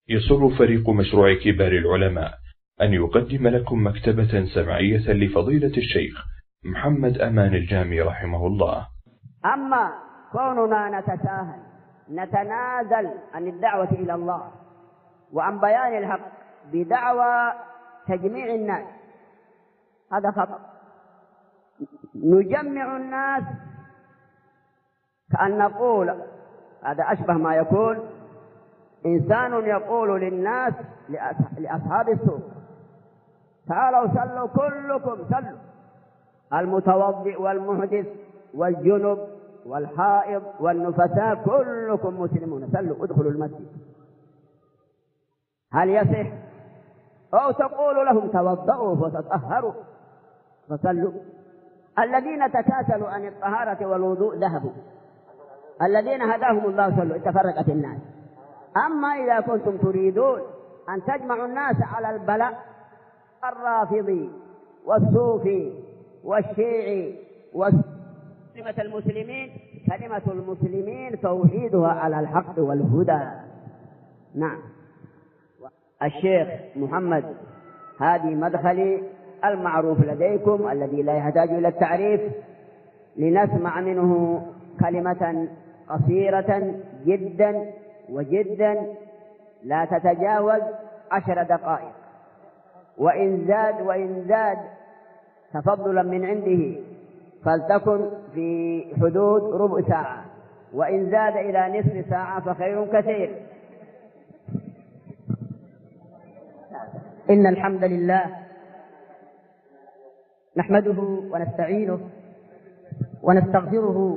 يسر فريق مشروع كبار العلماء أن يقدم لكم مكتبة سمعية لفضيلة الشيخ محمد أمان الجامي رحمه الله. أما كوننا نتساهل نتنازل عن الدعوة إلى الله وعن بيان الحق بدعوى تجميع الناس، هذا خطأ. نجمع الناس كأن نقول، هذا أشبه ما يكون إنسان يقول للناس لأصحاب السوق: تعالوا صلوا كلكم صلوا، المتوضئ والمحدث والجنب والحائض والنفساء كلكم مسلمون صلوا ادخلوا المسجد. هل يصح؟ أو تقول لهم توضؤوا وتطهروا فصلوا؟ الذين تكاسلوا عن الطهارة والوضوء ذهبوا، الذين هداهم الله صلوا، تفرقت الناس. أما إذا كنتم تريدون أن تجمعوا الناس على البلاء، الرافضي والصوفي والشيعي وكلمة المسلمين، كلمة المسلمين توحيدها على الحق والهدى. نعم. الشيخ محمد هادي مدخلي المعروف لديكم الذي لا يحتاج إلى التعريف، لنسمع منه كلمة قصيرة جدا وجدا لا تتجاوز 10 دقائق، وإن زاد تفضلا من عنده فلتكن في حدود ربع ساعة، وإن زاد إلى نصف ساعة فخير كثير. إن الحمد لله نحمده ونستعينه ونستغفره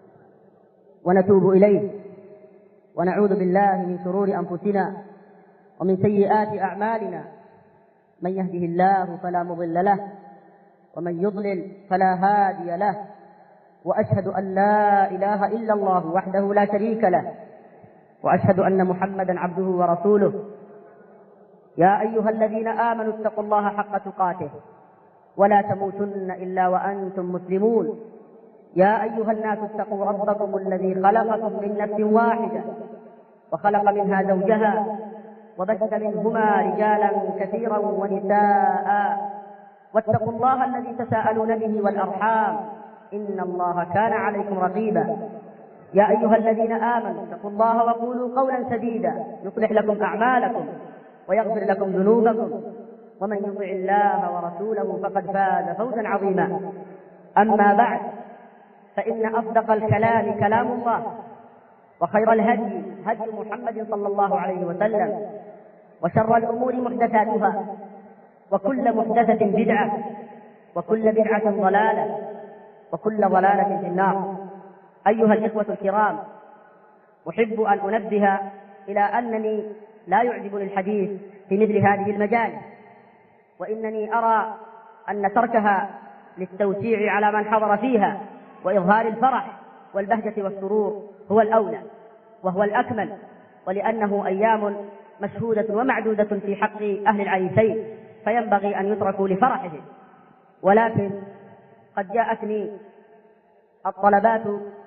ونتوب إليه، ونعوذ بالله من شرور أنفسنا ومن سيئات أعمالنا، من يهده الله فلا مضل له ومن يضلل فلا هادي له، وأشهد أن لا إله إلا الله وحده لا شريك له، وأشهد أن محمدا عبده ورسوله. يا أيها الذين آمنوا اتقوا الله حق تقاته ولا تموتن إلا وأنتم مسلمون. يا أيها الناس اتقوا ربكم الذي خلقكم من نفس واحدة وخلق منها زوجها وبث منهما رجالا كثيرا ونساء، واتقوا الله الذي تساءلون به والأرحام إن الله كان عليكم رقيبا. يا أيها الذين آمنوا اتقوا الله وقولوا قولا سديدا يصلح لكم أعمالكم ويغفر لكم ذنوبكم، ومن يطع الله ورسوله فقد فاز فوزا عظيما. أما بعد، فإن أصدق الكلام كلام الله، وخير الهدي هدي محمد صلى الله عليه وسلم، وشر الأمور محدثاتها، وكل محدثة بدعة، وكل بدعة ضلالة، وكل ضلالة في النار. أيها الإخوة الكرام، أحب أن أنبه إلى أنني لا يعجبني الحديث في مثل هذه المجالس، وإنني أرى أن تركها للتوسيع على من حضر فيها وإظهار الفرح والبهجة والسرور هو الأولى وهو الأكمل، ولأنه أيام مشهودة ومعدودة في حق أهل العريسين، فينبغي أن يتركوا لفرحهم. ولكن قد جاءتني الطلبات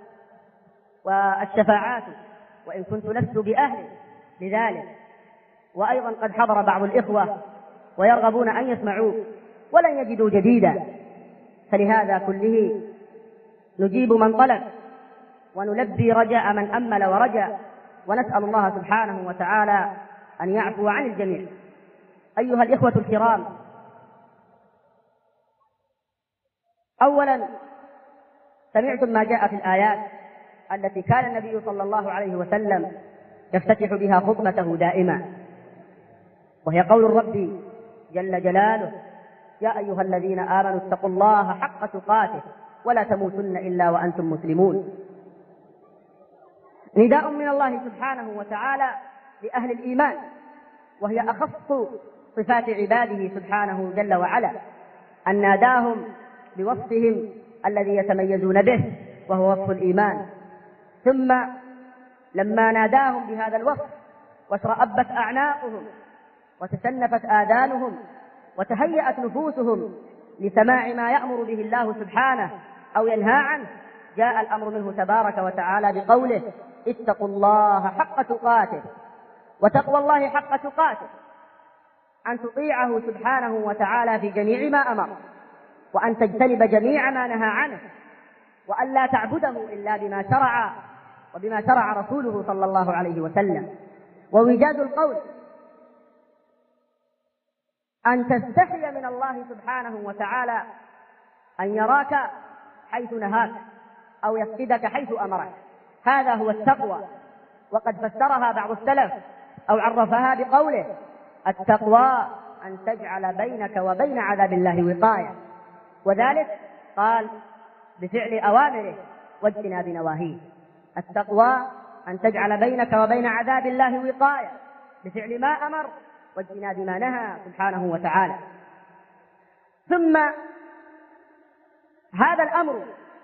والشفاعات وإن كنت لست بأهل لذلك، وأيضا قد حضر بعض الإخوة ويرغبون أن يسمعوا ولن يجدوا جديدا، فلهذا كله نجيب من طلب ونلبي رجاء من أمل ورجى، ونسأل الله سبحانه وتعالى أن يعفو عن الجميع. أيها الإخوة الكرام، أولا سمعتم ما جاء في الآيات التي كان النبي صلى الله عليه وسلم يفتتح بها خطبته دائما، وهي قول الرب جل جلاله: يا أيها الذين آمنوا اتقوا الله حق تقاته ولا تموتن إلا وأنتم مسلمون. نداء من الله سبحانه وتعالى لأهل الإيمان، وهي أخص صفات عباده سبحانه جل وعلا، أن ناداهم بوصفهم الذي يتميزون به وهو وصف الإيمان. ثم لما ناداهم بهذا الوصف واشرأبت أعناقهم وتشنفت آذانهم وتهيأت نفوسهم لسماع ما يأمر به الله سبحانه أو ينهى عنه، جاء الأمر منه تبارك وتعالى بقوله: اتقوا الله حق تقاته وتقوى الله حق تقاته أن تطيعه سبحانه وتعالى في جميع ما أمر، وأن تجتنب جميع ما نهى عنه، وأن لا تعبده إلا بما شرع وبما شرع رسوله صلى الله عليه وسلم. ووجاد القول أن تستحي من الله سبحانه وتعالى أن يراك حيث نهاك أو يفقدك حيث أمرك، هذا هو التقوى. وقد فسرها بعض السلف أو عرفها بقوله: التقوى أن تجعل بينك وبين عذاب الله وقاية، وذلك قال بفعل أوامره واجتناب نواهيه. التقوى أن تجعل بينك وبين عذاب الله وقاية بفعل ما أمر واجتناب ما نهى سبحانه وتعالى. ثم هذا الأمر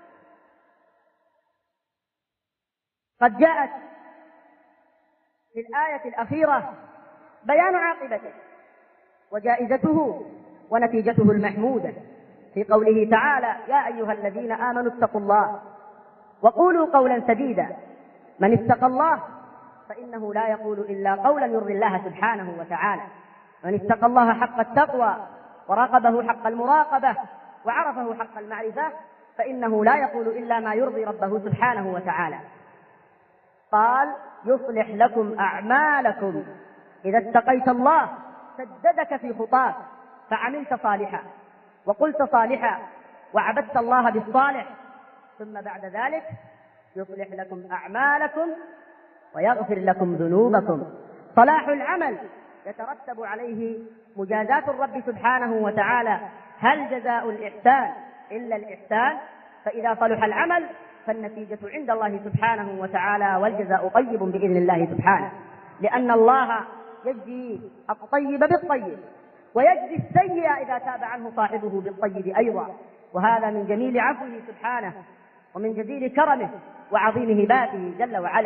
قد جاءت في الآية الأخيرة بيان عاقبته وجائزته ونتيجته المحمودة في قوله تعالى: يا أيها الذين آمنوا اتقوا الله وقولوا قولا سديدا من اتقى الله فإنه لا يقول إلا قولا يرضي الله سبحانه وتعالى. من اتقى الله حق التقوى وراقبه حق المراقبة وعرفه حق المعرفة فإنه لا يقول إلا ما يرضي ربه سبحانه وتعالى. قال: يصلح لكم أعمالكم. إذا اتقيت الله سددك في خطاك فعملت صالحا وقلت صالحا وعبدت الله بالصالح، ثم بعد ذلك يصلح لكم أعمالكم ويغفر لكم ذنوبكم. صلاح العمل يترتب عليه مجازات الرب سبحانه وتعالى. هل جزاء الإحسان إلا الإحسان؟ فإذا صلح العمل فالنتيجة عند الله سبحانه وتعالى والجزاء طيب بإذن الله سبحانه، لأن الله يجزي الطيب بالطيب ويجزي السيء إذا تاب عنه صاحبه بالطيب أيضا، وهذا من جميل عفوه سبحانه ومن جزيل كرمه وعظيم هباته جل وعلا.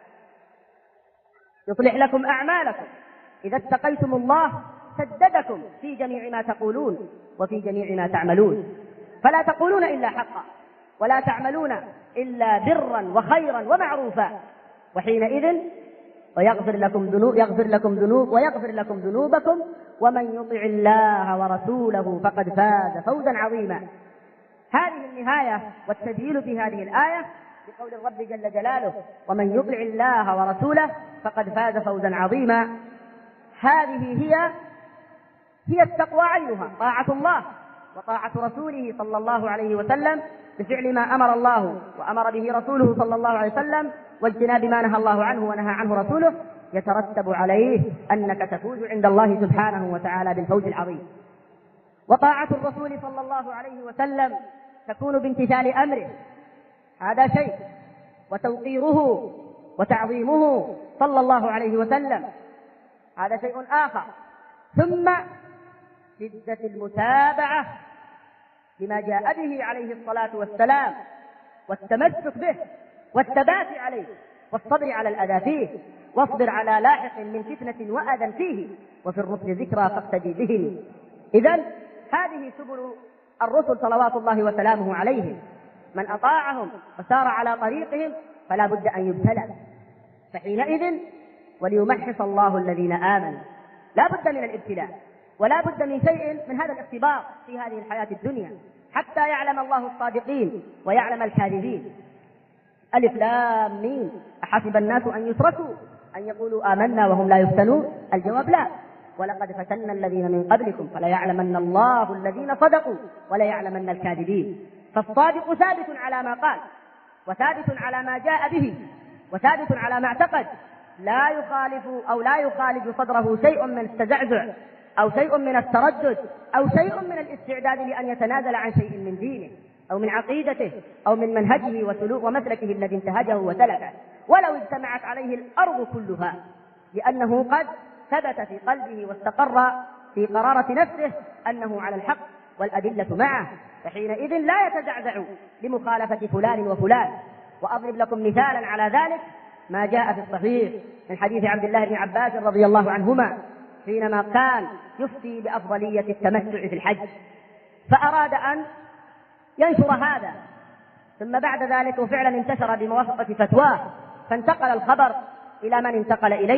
يصلح لكم أعمالكم. إذا اتقيتم الله سددكم في جميع ما تقولون وفي جميع ما تعملون، فلا تقولون إلا حقا ولا تعملون إلا برا وخيرا ومعروفا، وحينئذ ويغفر لكم ذنوبكم ومن يطع الله ورسوله فقد فاز فوزا عظيما. هذه النهاية والتدليل في هذه الآية بقول الرب جل جلاله: ومن يطع الله ورسوله فقد فاز فوزا عظيما. هذه هي التقوى عينها، طاعة الله وطاعة رسوله صلى الله عليه وسلم بفعل ما أمر الله وأمر به رسوله صلى الله عليه وسلم واجتناب ما نهى الله عنه ونهى عنه رسوله، يترتب عليه أنك تفوز عند الله سبحانه وتعالى بالفوز العظيم. وطاعة الرسول صلى الله عليه وسلم تكون بامتثال أمره، هذا شيء، وتوقيره وتعظيمه صلى الله عليه وسلم هذا شيء آخر. ثم شدة المتابعة لما جاء به عليه الصلاة والسلام والتمسك به والثبات عليه والصبر على الأذى فيه، واصبر على لاحق من فتنة وأذى فيه وفي الرسل ذكرى فاقتدي بهم. إذن هذه سبل الرسل صلوات الله وسلامه عليهم، من أطاعهم وسار على طريقهم فلا بد أن يبتلى، فحينئذ وليمحص الله الذين آمنوا، لا بد من الابتلاء ولا بد من شيء من هذا الاختبار في هذه الحياة الدنيا حتى يعلم الله الصادقين ويعلم الكاذبين. ألف لام ميم، أحسب الناس أن يتركوا أن يقولوا آمنا وهم لا يفتنون؟ الجواب لا. ولقد فتنا الذين من قبلكم فليعلمن الله الذين صدقوا وليعلمن الكاذبين. فالصادق ثابت على ما قال وثابت على ما جاء به وثابت على ما اعتقد، لا يخالف أو لا يخالج صدره شيء من التزعزع أو شيء من التردد أو شيء من الاستعداد لأن يتنازل عن شيء من دينه أو من عقيدته أو من منهجه وسلوك ومسلكه الذي انتهجه وسلكه، ولو اجتمعت عليه الأرض كلها، لأنه قد ثبت في قلبه واستقر في قرارة نفسه أنه على الحق والأدلة معه، فحينئذ لا يتزعزع لمخالفة فلان وفلان. وأضرب لكم مثالا على ذلك ما جاء في الصحيح من حديث عبد الله بن عباس رضي الله عنهما حينما كان يفتي بأفضلية التمتع في الحج، فأراد أن ينشر هذا، ثم بعد ذلك وفعلا انتشر بموافقة فتواه، فانتقل الخبر إلى من انتقل إليه،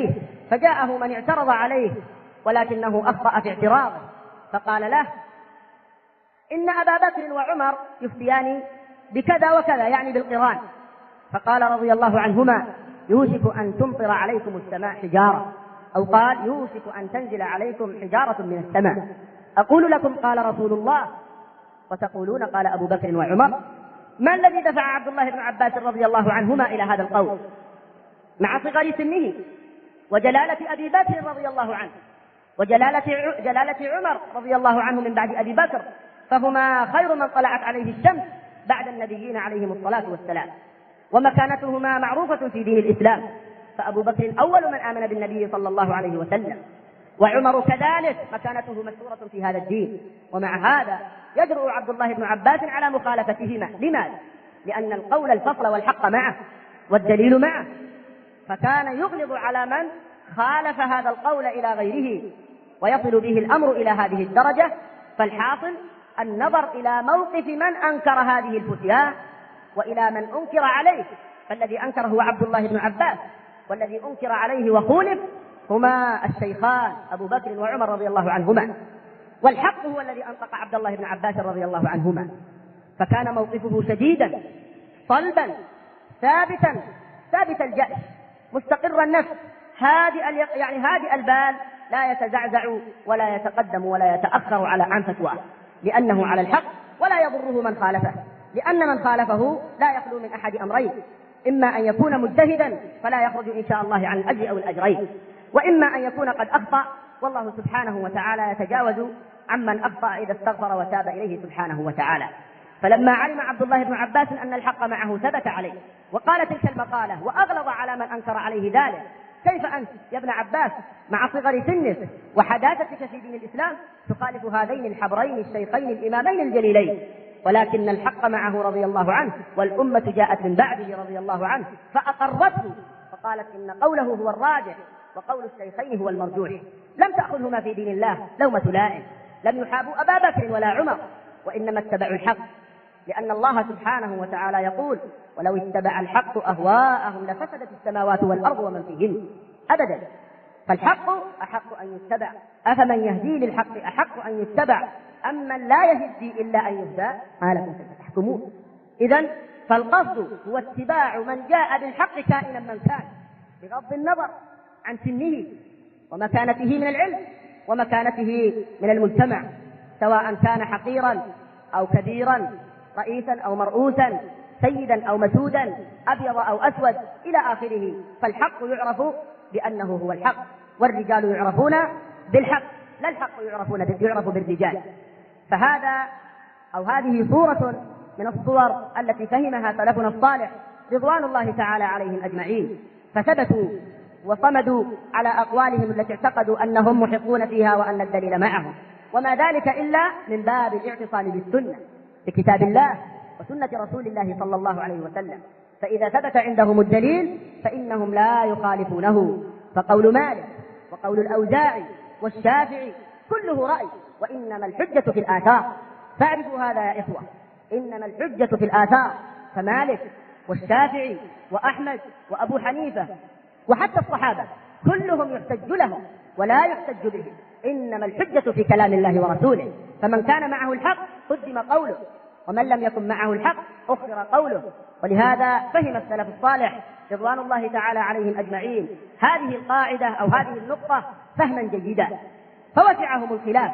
فجاءه من اعترض عليه ولكنه أخطأ في اعتراضه، فقال له: إن أبا بكر وعمر يفتيان بكذا وكذا، يعني بالقران. فقال رضي الله عنهما: يوشك أن تمطر عليكم السماء حجارة، أو قال: يوشك أن تنزل عليكم حجارة من السماء. أقول لكم قال رسول الله، وتقولون قال أبو بكر وعمر. ما الذي دفع عبد الله بن عباس رضي الله عنهما إلى هذا القول مع صغر سنه وجلالة أبي بكر رضي الله عنه وجلالة عمر رضي الله عنه من بعد أبي بكر، فهما خير من طلعت عليه الشمس بعد النبيين عليهم الصلاة والسلام، ومكانتهما معروفة في دين الإسلام، فأبو بكر أول من آمن بالنبي صلى الله عليه وسلم، وعمر كذلك مكانته مشهورة في هذا الدين. ومع هذا يجرؤ عبد الله بن عباس على مخالفتهما. لماذا؟ لأن القول الفصل والحق معه والدليل معه، فكان يغلظ على من خالف هذا القول إلى غيره ويصل به الأمر إلى هذه الدرجة. فالحاصل النظر إلى موقف من أنكر هذه الفتيا وإلى من أنكر عليه، فالذي أنكر هو عبد الله بن عباس، والذي أنكر عليه وخولف هما الشيخان أبو بكر وعمر رضي الله عنهما، والحق هو الذي أنطق عبد الله بن عباس رضي الله عنهما. فكان موقفه شديدا صلبا ثابت الجأش، مستقر النفس، هادئ البال، لا يتزعزع ولا يتقدم ولا يتأخر عن فتواه، لأنه على الحق ولا يضره من خالفه، لأن من خالفه لا يخلو من أحد أمرين: إما أن يكون مجتهدا فلا يخرج إن شاء الله عن الأجر أو الأجرين، وإما أن يكون قد أخطأ والله سبحانه وتعالى يتجاوز عمن أخطأ إذا استغفر وتاب إليه سبحانه وتعالى. فلما علم عبد الله بن عباس أن الحق معه ثبت عليه وقال تلك المقالة وأغلظ على من أنكر عليه ذلك: كيف أنت يا ابن عباس مع صغر سنك وحداثتك في دين الإسلام تخالف هذين الحبرين الشيخين الإمامين الجليلين؟ ولكن الحق معه رضي الله عنه، والأمة جاءت من بعده رضي الله عنه فأقرته، فقالت إن قوله هو الراجح وقول الشيخين هو المرجوح. لم تأخذهما في دين الله لومة لائم، لم يحابوا أبا بكر ولا عمر، وإنما اتبعوا الحق، لأن الله سبحانه وتعالى يقول: ولو اتبع الحق أهواءهم لفسدت السماوات والأرض ومن فيهن. أبدا، فالحق أحق أن يتبع، أفمن يهدي للحق أحق أن يتبع أم من لا يهدي إلا أن يهدى؟ ما لكم كيف تحكمون؟ إذن فالقصد هو اتباع من جاء بالحق كائنا من كان، بغض النظر عن سنه ومكانته من العلم ومكانته من المجتمع، سواء كان حقيرا أو كبيرا، رئيسا أو مرؤوسا، سيدا أو مسودا، أبيض أو أسود إلى آخره. فالحق يعرف بأنه هو الحق، والرجال يعرفون بالحق، لا الحق يعرف بالرجال. فهذا أو هذه صورة من الصور التي فهمها سلفنا الصالح رضوان الله تعالى عليهم أجمعين، فثبتوا وصمدوا على أقوالهم التي اعتقدوا أنهم محقون فيها وأن الدليل معهم، وما ذلك إلا من باب الاعتصام بالسنة، بكتاب الله وسنة رسول الله صلى الله عليه وسلم. فإذا ثبت عندهم الدليل فإنهم لا يخالفونه. فقول مالك وقول الأوزاعي والشافعي كله رأي، وإنما الحجة في الآثار. فاعرفوا هذا يا إخوة، إنما الحجة في الآثار. فمالك والشافعي وأحمد وأبو حنيفة وحتى الصحابة كلهم يحتج لهم ولا يحتج بهم، إنما الحجة في كلام الله ورسوله. فمن كان معه الحق قدم قوله، ومن لم يكن معه الحق أخر قوله. ولهذا فهم السلف الصالح رضوان الله تعالى عليهم أجمعين هذه القاعدة أو هذه النقطة فهما جيدا، فوسعهم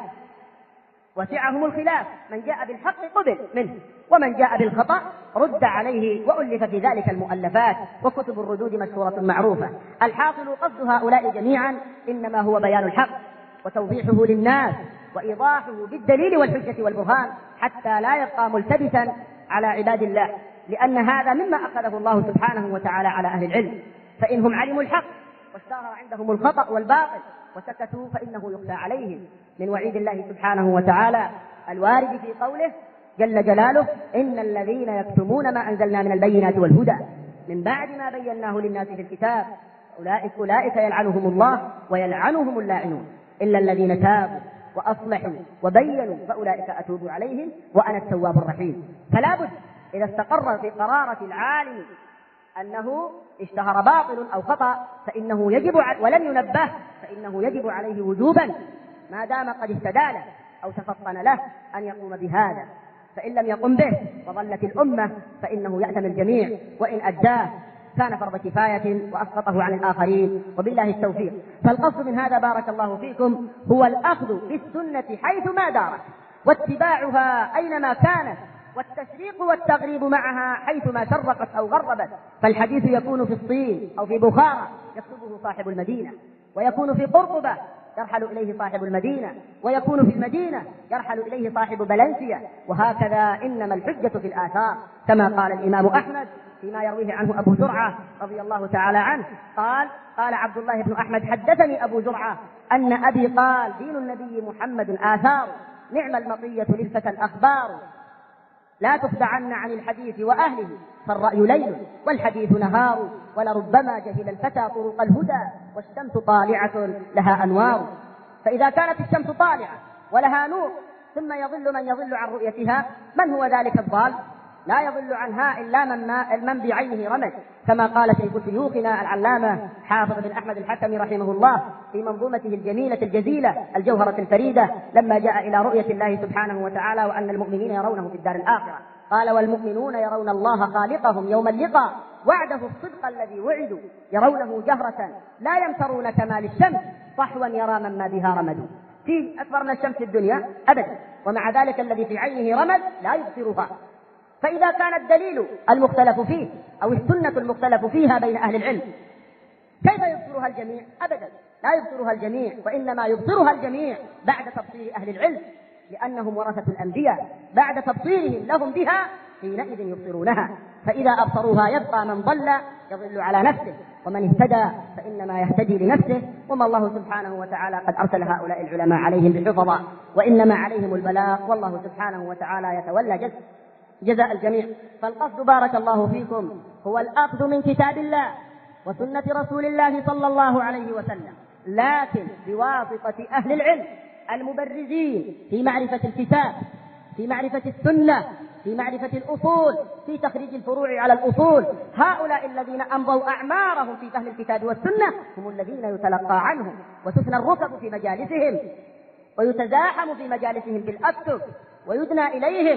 الخلاف، من جاء بالحق قبل منه، ومن جاء بالخطأ رد عليه، وألف في ذلك المؤلفات وكتب الردود مشهورة معروفة. الحاصل قصد هؤلاء جميعا إنما هو بيان الحق وتوضيحه للناس وإيضاحه بالدليل والحجة والبرهان، حتى لا يبقى ملتبسا على عباد الله، لأن هذا مما أخذه الله سبحانه وتعالى على أهل العلم. فإنهم علموا الحق واشتهر عندهم الخطأ والباطل وسكتوا فإنه يخفى عليهم من وعيد الله سبحانه وتعالى الوارد في قوله جل جلاله: إن الذين يكتمون ما أنزلنا من البينات والهدى من بعد ما بيناه للناس في الكتاب أولئك يلعنهم الله ويلعنهم اللاعنون إلا الذين تابوا وأصلحوا وبينوا فأولئك أتوب عليهم وأنا التواب الرحيم. فلا بد إذا استقر في قرارة العالم أنه اشتهر باطل أو خطأ فإنه يجب ولم ينبه فإنه يجب عليه وجوبا ما دام قد استدال أو تفطن له أن يقوم بهذا. فإن لم يقم به وظلت الأمة فإنه يأثم الجميع، وإن أداه كان فرض كفاية وأسقطه عن الآخرين، وبالله التوفيق. فالقصد من هذا بارك الله فيكم هو الأخذ بالسنة حيثما دارت، واتباعها أينما كانت، والتشريق والتغريب معها حيثما شرقت أو غربت. فالحديث يكون في الصين أو في بخارى يكتبه صاحب المدينة، ويكون في قرطبة يرحل إليه صاحب المدينة، ويكون في المدينة يرحل إليه صاحب بلنسيا، وهكذا. إنما الحجة في الآثار، كما قال الإمام أحمد فيما يرويه عنه أبو زرعة رضي الله تعالى عنه قال عبد الله بن أحمد حدثني أبو زرعة أن أبي قال دين النبي محمد آثار، نعم المطية للفتى الأخبار، لا تخدعن عن الحديث وأهله، فالرأي ليل والحديث نهار، ولربما جهل الفتى طرق الهدى، والشمس طالعة لها أنوار. فإذا كانت الشمس طالعة ولها نور ثم يضل من يضل عن رؤيتها، من هو ذلك الضال؟ لا يضل عنها إلا من بعينه رمد، كما قال شيخ شيوخنا العلامة حافظ بن أحمد الحكمي رحمه الله في منظومته الجميلة الجزيلة الجوهرة الفريدة لما جاء إلى رؤية الله سبحانه وتعالى وأن المؤمنين يرونه في الدار الآخرة. قال: والمؤمنون يرون الله خالقهم يوم اللقاء، وعده الصدق الذي وعدوا، يرونه جهرة لا يمترون كمال الشمس، صحوا يرى من ما بها رمد. في أكبر من الشمس في الدنيا أبدا، ومع ذلك الذي في عينه رمد لا يبصرها. فإذا كان الدليل المختلف فيه أو السنة المختلف فيها بين أهل العلم، كيف يبصرها الجميع؟ أبدا لا يبصرها الجميع، وإنما يبصرها الجميع بعد تبصير أهل العلم، لأنهم ورثة الأنبياء، بعد تبصيرهم لهم بها حينئذ يبصرونها. فإذا أبصروها يبقى من ضل يضل على نفسه، ومن اهتدى فإنما يهتدي لنفسه، وما الله سبحانه وتعالى قد أرسل هؤلاء العلماء عليهم بحفظا، وإنما عليهم البلاغ، والله سبحانه وتعالى يتولى جزاء الجميع. فالقصد بارك الله فيكم هو الأخذ من كتاب الله وسنة رسول الله صلى الله عليه وسلم، لكن بواسطة أهل العلم المبرزين في معرفة الكتاب، في معرفة السنة، في معرفة الأصول، في تخريج الفروع على الأصول. هؤلاء الذين أمضوا أعمارهم في فهم الكتاب والسنة هم الذين يتلقى عنهم وتثنى الركب في مجالسهم، ويتزاحم في مجالسهم بالأكتب، ويدنى إليهم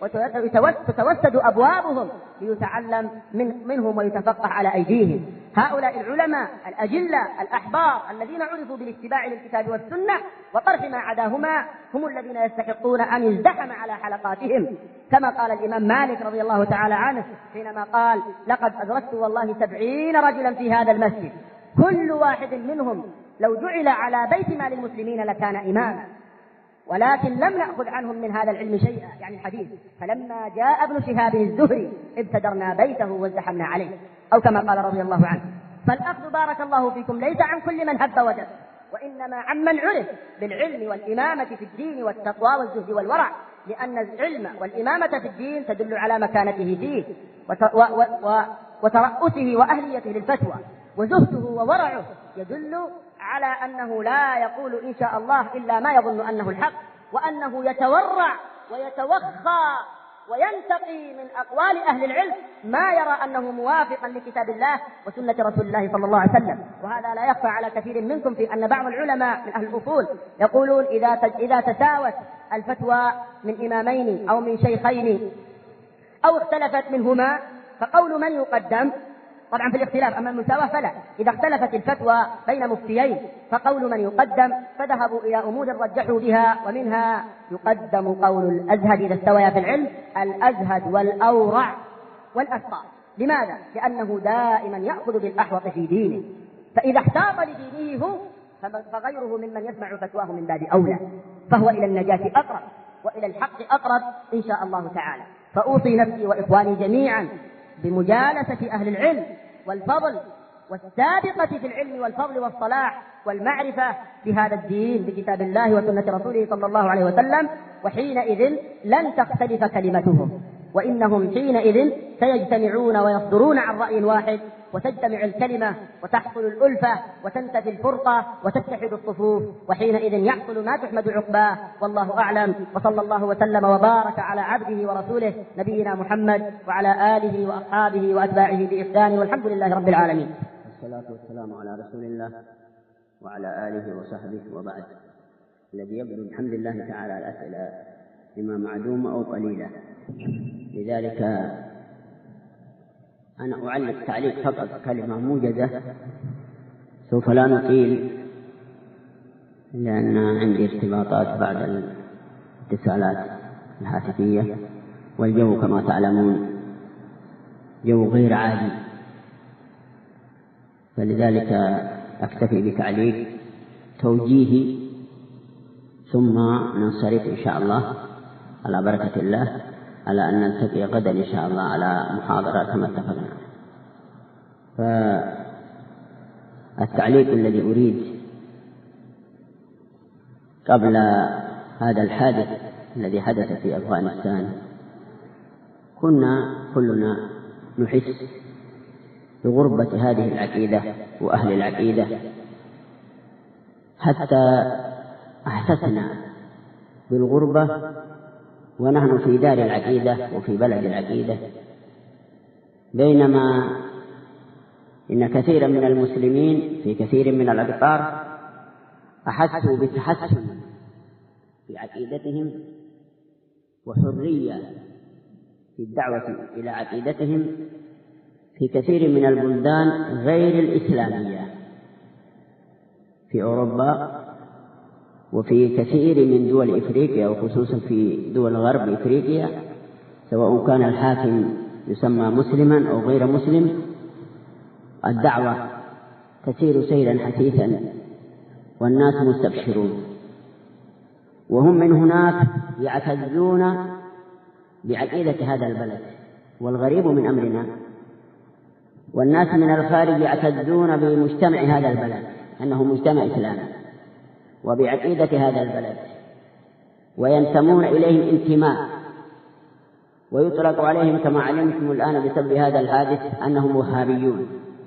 وتتوسد أبوابهم ليتعلم منهم ويتفقه على أيديهم. هؤلاء العلماء الأجلة الأحبار الذين عرفوا بالاتباع للكتاب والسنة وطرح ما عداهما هم الذين يستحقون أن يزدحم على حلقاتهم، كما قال الإمام مالك رضي الله تعالى عنه حينما قال: لقد أدركت والله 70 رجلا في هذا المسجد، كل واحد منهم لو جعل على بيت مال المسلمين لكان إماما، ولكن لم نأخذ عنهم من هذا العلم شيئا، يعني الحديث. فلما جاء ابن شهاب الزهري ابتدرنا بيته وازدحمنا عليه، أو كما قال رضي الله عنه. فالأخذ بارك الله فيكم ليس عن كل من هب ودب، وإنما عمن عرف بالعلم والإمامة في الدين والتقوى والزهد والورع، لأن العلم والإمامة في الدين تدل على مكانته فيه وترأسه وأهليته للفتوى، وزهده وورعه يدل على أنه لا يقول إن شاء الله إلا ما يظن أنه الحق، وأنه يتورع ويتوخى وينتقي من أقوال أهل العلم ما يرى أنه موافقا لكتاب الله وسنة رسول الله صلى الله عليه وسلم. وهذا لا يخفى على كثير منكم في أن بعض العلماء من أهل الأصول يقولون إذا تساوت الفتوى من إمامين أو من شيخين أو اختلفت منهما فقول من يقدم؟ طبعا في الاختلاف، أما المساواة فلا. إذا اختلفت الفتوى بين مفتيين فقول من يقدم، فذهبوا إلى أمور رجحوا بها، ومنها يقدم قول الأزهد إذا استويا في العلم، الأزهد والأورع والأسقى. لماذا؟ لأنه دائما يأخذ بالأحوط في دينه، فإذا احتاط لدينه هو فغيره ممن يسمع فتواه من باب أولى، فهو إلى النجاة أقرب وإلى الحق أقرب إن شاء الله تعالى. فأوصي نفسي وإخواني جميعا بمجالسة أهل العلم والفضل والسابقة في العلم والفضل والصلاح والمعرفة بهذا الدين بكتاب الله وسنة رسوله صلى الله عليه وسلم، وحينئذ لن تختلف كلمتهم، وإنهم حينئذ سيجتمعون ويصدرون عن رأي واحد وتجتمع الكلمة وتحصل الألفة وتنتفي الفرقة وتتحد الصفوف، وحينئذ يحصل ما تحمد عقباه. والله أعلم، وصلى الله وسلم وبارك على عبده ورسوله نبينا محمد وعلى آله وأصحابه وأتباعه بإحسان، والحمد لله رب العالمين. والصلاة والسلام على رسول الله وعلى آله وصحبه وبعد. الذي يبدو بحمد الله تعالى الأسئلة إما معدومة أو قليلة، لذلك أنا أعلق تعليق فقط كلمة موجزة، سوف لا نطيل لأن عندي ارتباطات بعد الاتصالات الهاتفية، والجو كما تعلمون جو غير عادي، فلذلك أكتفي بتعليق توجيهي ثم ننصرف إن شاء الله على بركة الله، على أن نلتقي غدا إن شاء الله على محاضرة كما اتفقنا. فالتعليق الذي أريد قبل هذا الحادث الذي حدث في أفغانستان، كنا كلنا نحس بغربة هذه العقيدة وأهل العقيدة، حتى أحسسنا بالغربة ونحن في دار العقيدة وفي بلد العقيدة، بينما إن كثيرا من المسلمين في كثير من الأقطار أحسوا بتحسن في عقيدتهم وحرية في الدعوة إلى عقيدتهم في كثير من البلدان غير الإسلامية في أوروبا وفي كثير من دول إفريقيا، وخصوصا في دول غرب إفريقيا، سواء كان الحاكم يسمى مسلما أو غير مسلم، الدعوة تسير سيرا حثيثا والناس مستبشرون، وهم من هناك يعتزون بعقيدة هذا البلد. والغريب من أمرنا والناس من الخارج يعتزون بمجتمع هذا البلد أنه مجتمع إسلامي وبعقيدة هذا البلد، وينتمون إليهم انتماء، ويطلق عليهم كما علمتم الآن بسبب هذا الحادث أنهم وهابيون.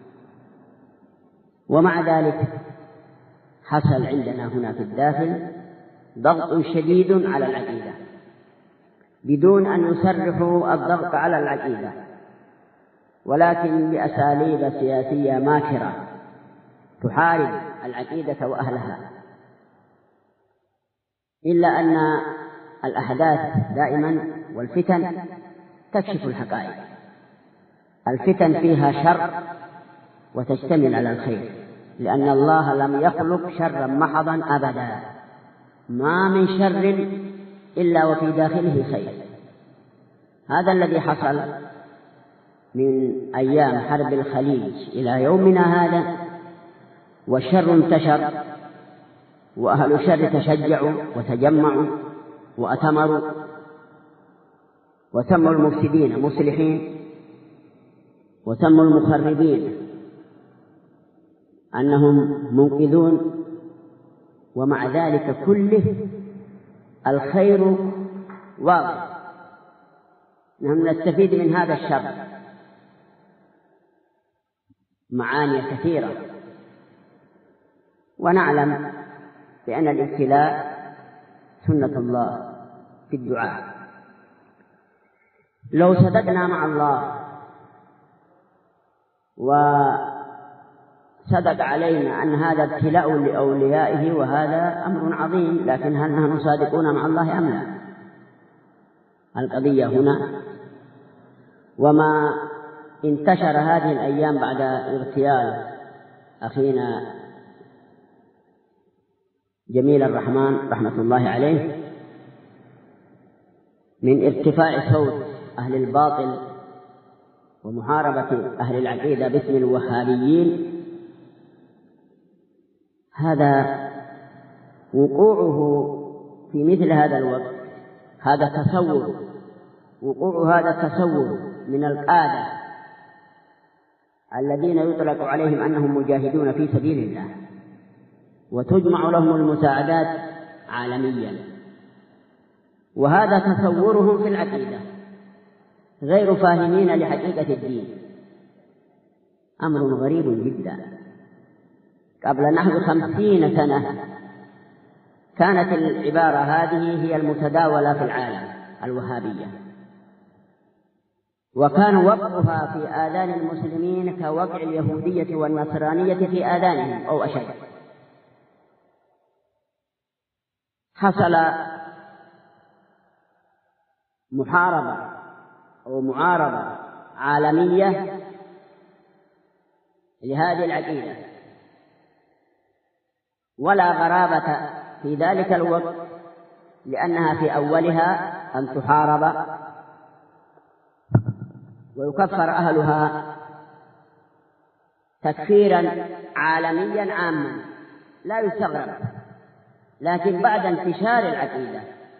ومع ذلك حصل عندنا هنا في الداخل ضغط شديد على العقيدة بدون أن يصرحوا الضغط على العقيدة، ولكن بأساليب سياسية ماكرة تحارب العقيدة وأهلها. إلا أن الأحداث دائما والفتن تكشف الحقائق، الفتن فيها شر وتشتمل على الخير، لأن الله لم يخلق شرا محضا أبدا، ما من شر إلا وفي داخله خير. هذا الذي حصل من أيام حرب الخليج إلى يومنا هذا، والشر انتشر، وأهل الشر تشجعوا وتجمعوا وأتمروا وسموا المفسدين مصلحين، وسموا المخربين أنهم منقذون، ومع ذلك كله الخير واضح. نحن نستفيد من هذا الشر معاني كثيرة، ونعلم بأن الابتلاء سنة الله في الدعاء. لو صدقنا مع الله وصدق علينا أن هذا ابتلاء لأوليائه وهذا أمر عظيم، لكن هل نحن صادقون مع الله أم لا؟ القضية هنا. وما انتشر هذه الأيام بعد اغتيال أخينا جميل الرحمن رحمة الله عليه من ارتفاع صوت أهل الباطل ومحاربة أهل العقيدة باسم الوهابيين، هذا وقوعه في مثل هذا الوقت، هذا تصور، وقوع هذا التصور من القادة الذين يطلق عليهم أنهم مجاهدون في سبيل الله، وتجمع لهم المساعدات عالميا، وهذا تصورهم في العقيدة، غير فاهمين لحقيقة الدين. أمر غريب جدا. قبل نحو 50 سنة كانت العبارة هذه هي المتداولة في العالم، الوهابية، وكان وقعها في آذان المسلمين كوقع اليهودية والنصرانية في آذانهم أو أشد. حصل محاربة أو معارضة عالمية لهذه العقيدة، ولا غرابة في ذلك الوقت، لأنها في أولها أن تحارب ويكفر أهلها تكفيرا عالميا عاما لا يستغرب. لكن بعد انتشار العقيدة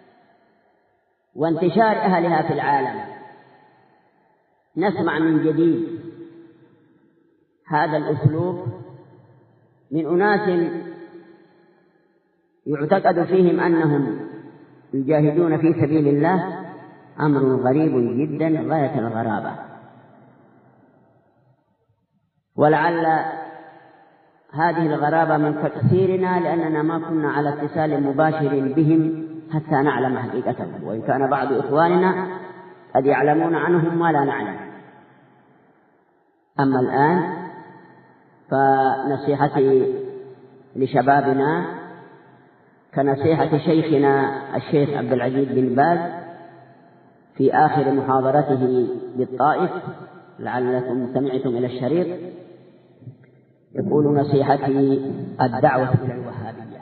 وانتشار أهلها في العالم نسمع من جديد هذا الأسلوب من أناس يعتقد فيهم أنهم يجاهدون في سبيل الله، أمر غريب جدا غاية الغرابة. ولعل هذه الغرابة من تقصيرنا، لأننا ما كنا على اتصال مباشر بهم حتى نعلم حقيقتهم، وإن كان بعض إخواننا قد يعلمون عنهم ما لا نعلم. أما الآن فنصيحتي لشبابنا كنصيحة شيخنا الشيخ عبد العزيز بن باز في آخر محاضرته بالطائف، لعلكم سمعتم إلى الشريط، يقول نصيحتي الدعوة إلى الوهابية.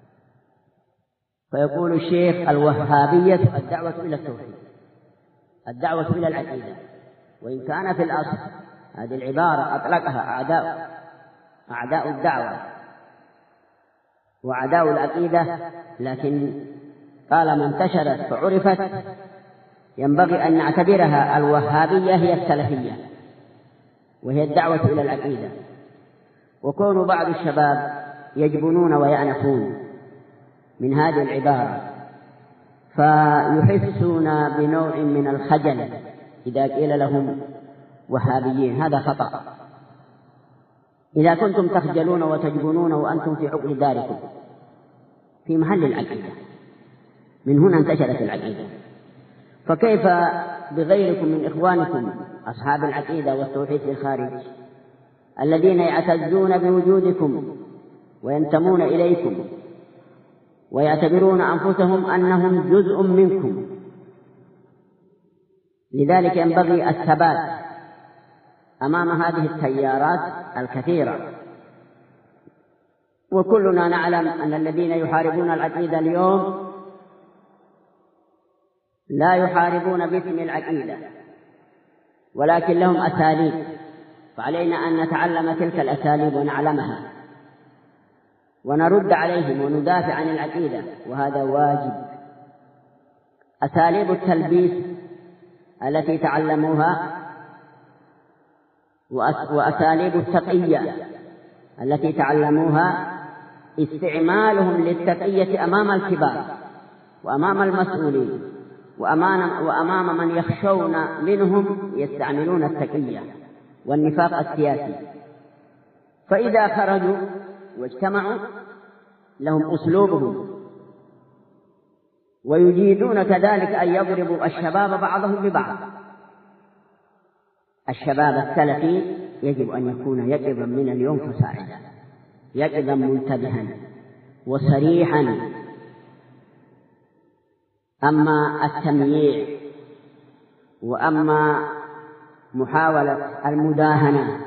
فيقول الشيخ الوهابية الدعوة إلى التوحيد، الدعوة إلى العقيدة. وإن كان في الأصل هذه العبارة أطلقها أعداء الدعوة وأعداء العقيدة، لكن طالما انتشرت فعرفت ينبغي أن نعتبرها الوهابية هي السلفية، وهي الدعوة إلى العقيدة. وكون بعض الشباب يجبنون ويأنفون من هذه العبارة فيحسون بنوع من الخجل إذا قيل لهم وهابيين، هذا خطأ. إذا كنتم تخجلون وتجبنون وأنتم في عقل داركم في محل العقيدة، من هنا انتشرت العقيدة، فكيف بغيركم من إخوانكم أصحاب العقيدة والتوحيد في الخارج الذين يعتزون بوجودكم وينتمون إليكم ويعتبرون أنفسهم أنهم جزء منكم؟ لذلك ينبغي الثبات أمام هذه التيارات الكثيرة. وكلنا نعلم أن الذين يحاربون العقيدة اليوم لا يحاربون باسم العقيدة، ولكن لهم أساليب، فعلينا أن نتعلم تلك الأساليب ونعلمها ونرد عليهم وندافع عن العقيدة، وهذا واجب. أساليب التلبيس التي تعلموها وأساليب التقية التي تعلموها استعمالهم للتقية أمام الكبار وأمام المسؤولين وأمام من يخشون منهم يستعملون التقية والنفاق السياسي. فإذا خرجوا واجتمعوا لهم أسلوبهم، ويجيدون كذلك أن يضربوا الشباب بعضهم ببعض. الشباب السلفي يجب أن يكون يقظا من اليوم فساعدا، يقظا منتبها وصريحا. أما التمييع وأما محاولة المداهنة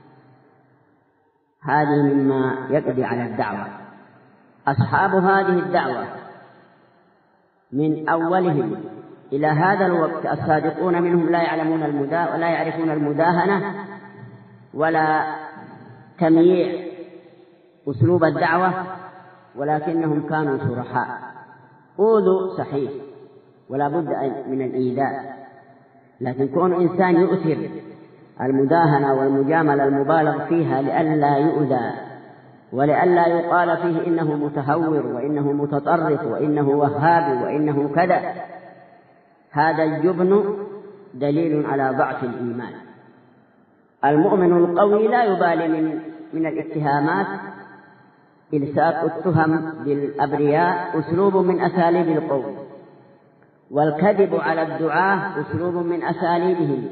هذه مما يقضي على الدعوة. أصحاب هذه الدعوة من أولهم إلى هذا الوقت الصادقون منهم لا يعرفون المداهنة ولا تمييع أسلوب الدعوة، ولكنهم كانوا صرحاء. أوذوا صحيح ولا بد من الإيذاء، لكن كون إنسان يؤثر المداهنة والمجاملة المبالغ فيها لئلا يؤذى ولئلا يقال فيه إنه متهور وإنه متطرف وإنه وهابي وإنه كذا، هذا الجبن دليل على ضعف الإيمان. المؤمن القوي لا يبالي من الاتهامات. إلصاق التهم بالأبرياء أسلوب من أساليب القوم، والكذب على الدعاة أسلوب من أساليبهم.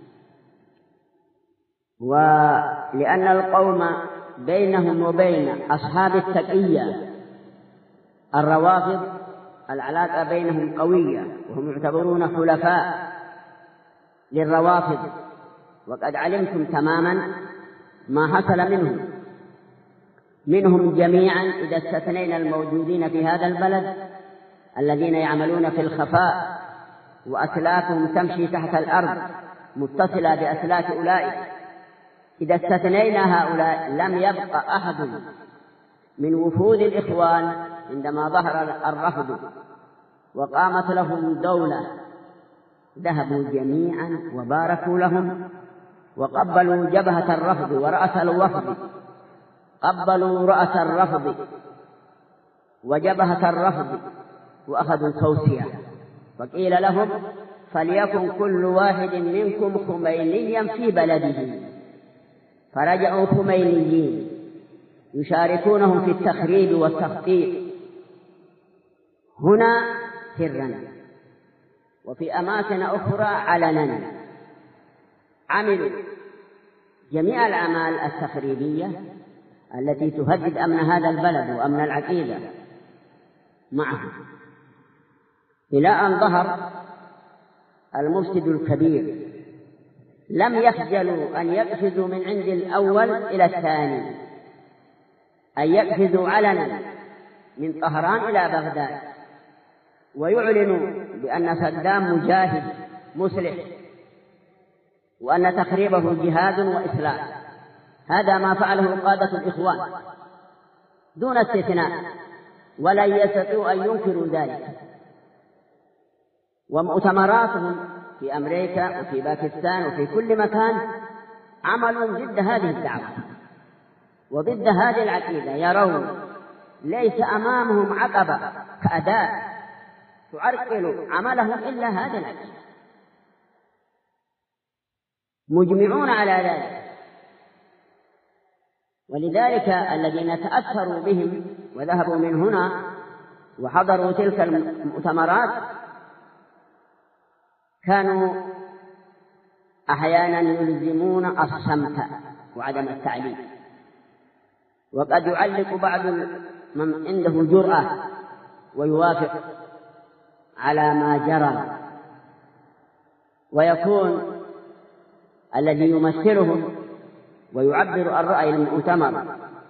ولأن القوم بينهم وبين أصحاب التقية الروافض العلاقة بينهم قوية، وهم يعتبرون حلفاء للروافض، وقد علمتم تماما ما حصل منهم جميعا إذا استثنينا الموجودين في هذا البلد الذين يعملون في الخفاء وأسلافهم تمشي تحت الأرض متصلة بأسلاف أولئك. إذا استثنينا هؤلاء لم يبق أحد من وفود الإخوان عندما ظهر الرفض وقامت لهم دولة ذهبوا جميعا وباركوا لهم وقبلوا جبهة الرفض ورأس الوفد، قبلوا رأس الرفض وجبهة الرفض وأخذوا توصية، فقيل لهم فليكن كل واحد منكم خمينيا في بلده، فرجعوا خمينيين يشاركونهم في التخريب والتخطيط هنا سرا، وفي أماكن أخرى علنا. عملوا جميع الأعمال التخريبية التي تهدد أمن هذا البلد وأمن العقيدة معهم، إلى أن ظهر المفسد الكبير. لم يخجلوا أن يقفزوا من عند الأول إلى الثاني، أن يقفزوا علنا من طهران إلى بغداد ويعلنوا بأن صدام مجاهد مسلح وأن تخريبه جهاد وإصلاح. هذا ما فعله قادة الإخوان دون استثناء، ولن يستطيعوا أن ينكروا ذلك. ومؤتمراتهم في أمريكا وفي باكستان وفي كل مكان عملوا ضد هذه الدعوة وضد هذه العقيدة. يرون ليس أمامهم عقبة كأداة تعرقل عملهم إلا هذه العقيدة، مجمعون على ذلك. ولذلك الذين تأثروا بهم وذهبوا من هنا وحضروا تلك المؤتمرات كانوا أحيانا يلزمون الصمت وعدم التعليم، وقد يعلق بعض من عنده جرأة ويوافق على ما جرى، ويكون الذي يمثلهم ويعبر عن رأي المؤتمر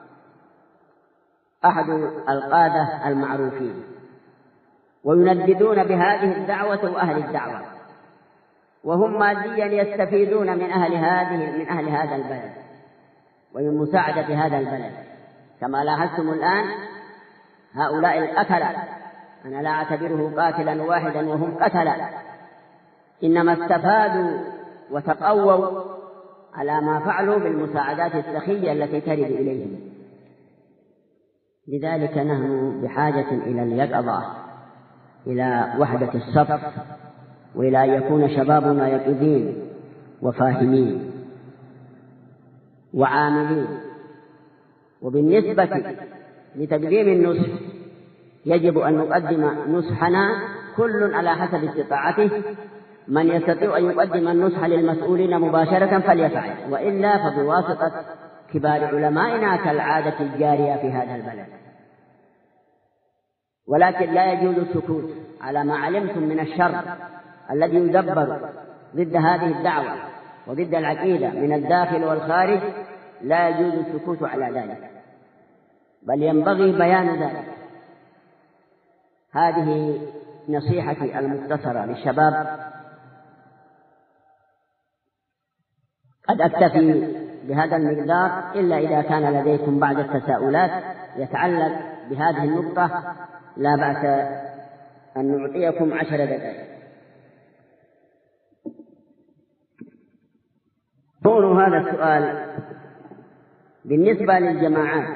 أحد القادة المعروفين، وينددون بهذه الدعوة وأهل الدعوة، وهم ماديا يستفيدون من أهل هذا البلد ومن مساعدة هذا البلد. كما لاحظتم الآن هؤلاء القتلة، أنا لا أعتبره قاتلا واحدا وهم قتلة، إنما استفادوا وتقووا على ما فعلوا بالمساعدات السخية التي ترد إليهم. لذلك نحن بحاجة إلى اليقظة، إلى وحدة الصف، وإلى أن يكون شبابنا يقظين وفاهمين وعاملين. وبالنسبة لتقديم النصح يجب أن نقدم نصحنا كل على حسب استطاعته. من يستطيع أن يقدم النصح للمسؤولين مباشرة فليفعل، وإلا فبواسطة كبار علمائنا كالعادة الجارية في هذا البلد. ولكن لا يجوز السكوت على ما علمتم من الشر الذي يدبر ضد هذه الدعوة وضد العقيدة من الداخل والخارج. لا يجوز السكوت على ذلك، بل ينبغي بيان ذلك. هذه نصيحتي المختصرة للشباب. قد أكتفي بهذا المقدار، إلا إذا كان لديكم بعض التساؤلات يتعلق بهذه النقطة لا بأس أن نعطيكم 10 دقائق. قولوا هذا السؤال بالنسبة للجماعات.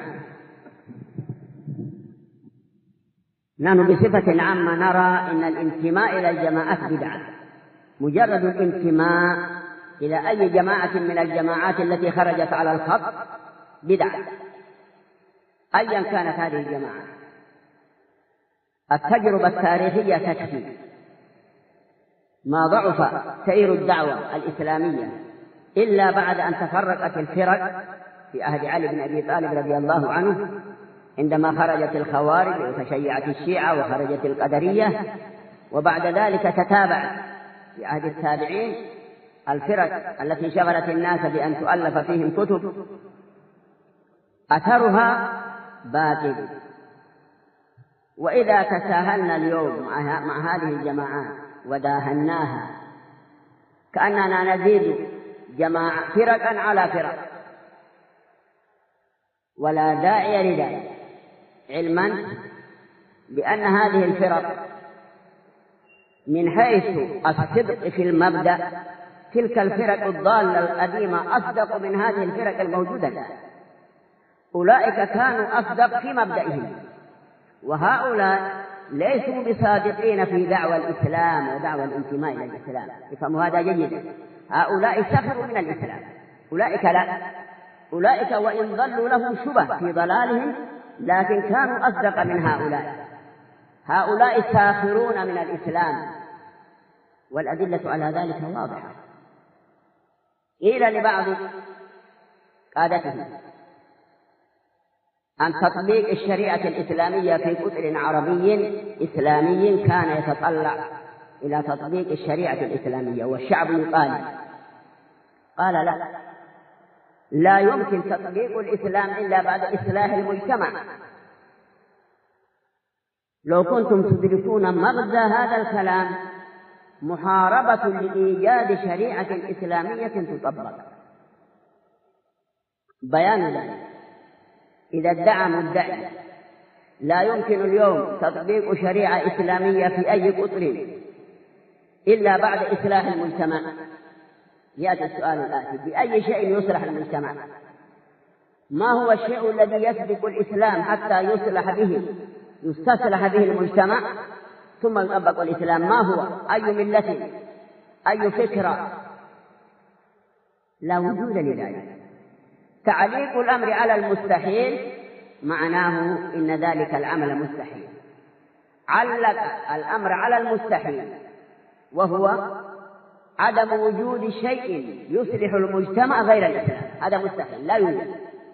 نحن بصفة عامة نرى أن الانتماء إلى الجماعات بدعة. مجرد الانتماء إلى أي جماعة من الجماعات التي خرجت على الخط بدعة، أيا كانت هذه الجماعة. التجربة التاريخية تكفي. ما ضعف سير الدعوة الإسلامية إلا بعد أن تفرقت الفرق في عهد علي بن أبي طالب رضي الله عنه، عندما خرجت الخوارج وتشيعت الشيعة وخرجت القدرية، وبعد ذلك تتابع في عهد التابعين الفرق التي شغلت الناس بأن تؤلف فيهم كتب أثرها باطل. وإذا تساهلنا اليوم مع هذه الجماعات وداهناها كأننا نزيد فرقا على فرق، ولا داعي لذلك، علما بأن هذه الفرق من حيث الصدق في المبدأ تلك الفرق الضالة القديمة أصدق من هذه الفرق الموجودة الآن. أولئك كانوا أصدق في مبدئهم، وهؤلاء ليسوا بصادقين في دعوى الإسلام ودعوى الانتماء إلى الإسلام. افهموا هذا جيدا. هؤلاء سخروا من الإسلام، أولئك لا. أولئك وإن ضلوا لهم شبه في ضلالهم لكن كانوا أصدق من هؤلاء. هؤلاء ساخرون من الإسلام، والأدلة على ذلك واضحة. قيل لبعض قادتهم أن تطبيق الشريعة الإسلامية في قطر عربي إسلامي كان يتطلع إلى تطبيق الشريعة الإسلامية، والشعب يقال. قال لا يمكن تطبيق الإسلام إلا بعد إصلاح المجتمع. لو كنتم تدركون مغزى هذا الكلام، محاربة لإيجاد شريعة إسلامية تطبق. بيان ذلك: إذا ادعى مدعي لا يمكن اليوم تطبيق شريعة إسلامية في أي قطر إلا بعد إصلاح المجتمع، يأتي السؤال الآتي: بأي شيء يصلح المجتمع؟ ما هو الشيء الذي يسبق الإسلام حتى يستصلح به المجتمع ثم يطبق الإسلام؟ ما هو؟ أي ملة؟ أي فكرة؟ لا وجود لذلك. تعليق الأمر على المستحيل معناه إن ذلك العمل مستحيل. علق الأمر على المستحيل، وهو عدم وجود شيء يصلح المجتمع غير الإسلام. هذا مستحيل، لا يوجد.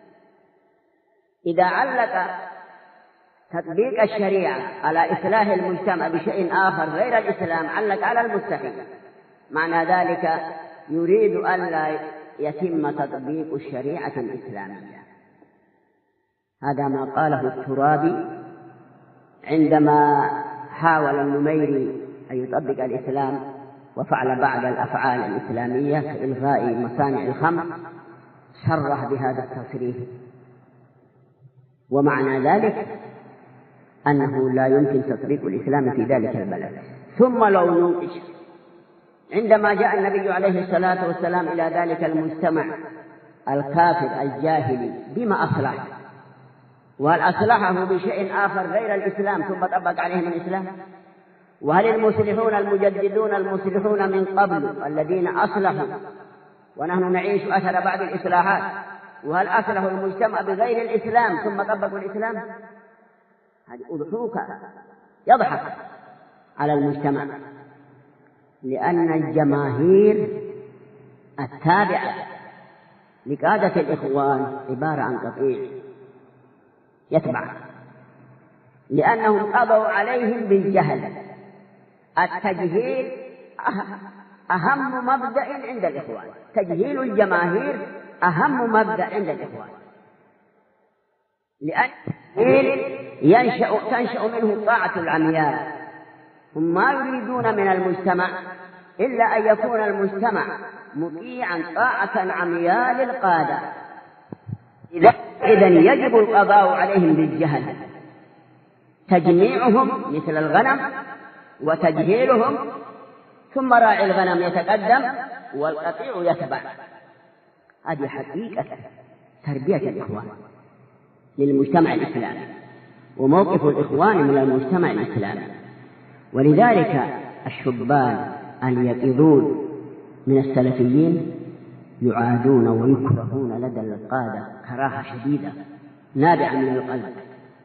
إذا علق تطبيق الشريعة على إصلاح المجتمع بشيء آخر غير الإسلام علق على المستحيل، معنى ذلك يريد ألا يتم تطبيق الشريعة الإسلامية. هذا ما قاله الترابي عندما حاول النميري أن يطبق الإسلام وفعل بعض الأفعال الإسلامية كإلغاء مصانع الخمر، صرح بهذا التصريح. ومعنى ذلك أنه لا يمكن تطبيق الإسلام في ذلك البلد. ثم لو نوقش عندما جاء النبي عليه الصلاة والسلام إلى ذلك المجتمع الكافر الجاهلي بما أصلحه؟ وهل أصلحه بشيء آخر غير الإسلام ثم طبق عليهم الإسلام؟ وهل المصلحون المجددون المصلحون من قبل الذين أصلحوا ونحن نعيش أثر بعد الإصلاحات، وهل أصلحوا المجتمع بغير الإسلام ثم طبقوا الإسلام؟ هذه أضحوكة يضحك على المجتمع، لأن الجماهير التابعة لقادة الإخوان عبارة عن قطيع يتبع، لأنهم قضوا عليهم بالجهل. التجهيل أهم مبدأ عند الإخوان، تجهيل الجماهير أهم مبدأ عند الإخوان، لأن تنشأ منه طاعة العمياء. هم ما يريدون من المجتمع إلا أن يكون المجتمع مطيعا طاعة عمياء للقادة. إذن يجب القضاء عليهم بالجهل، تجميعهم مثل الغنم وتجهيلهم، ثم راعي الغنم يتقدم والقطيع يتبع. هذه حقيقة تربية الإخوان للمجتمع الإسلامي، وموقف الإخوان من المجتمع الإسلامي. ولذلك الشبان اليقظون من السلفيين يعادون ويكرهون لدى القادة كراهة شديدة نابعة من القلب.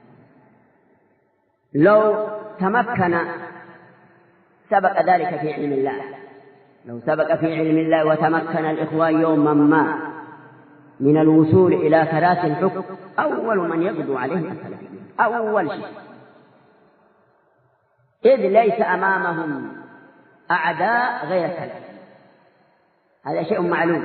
لو تمكن سبق ذلك في علم الله، لو سبق في علم الله وتمكن الإخوان يوما ما من الوصول إلى كراسي الحكم، أول من يغدو عليه السلفيين أول شيء، إذ ليس أمامهم أعداء غير السلفيين. هذا شيء معلوم،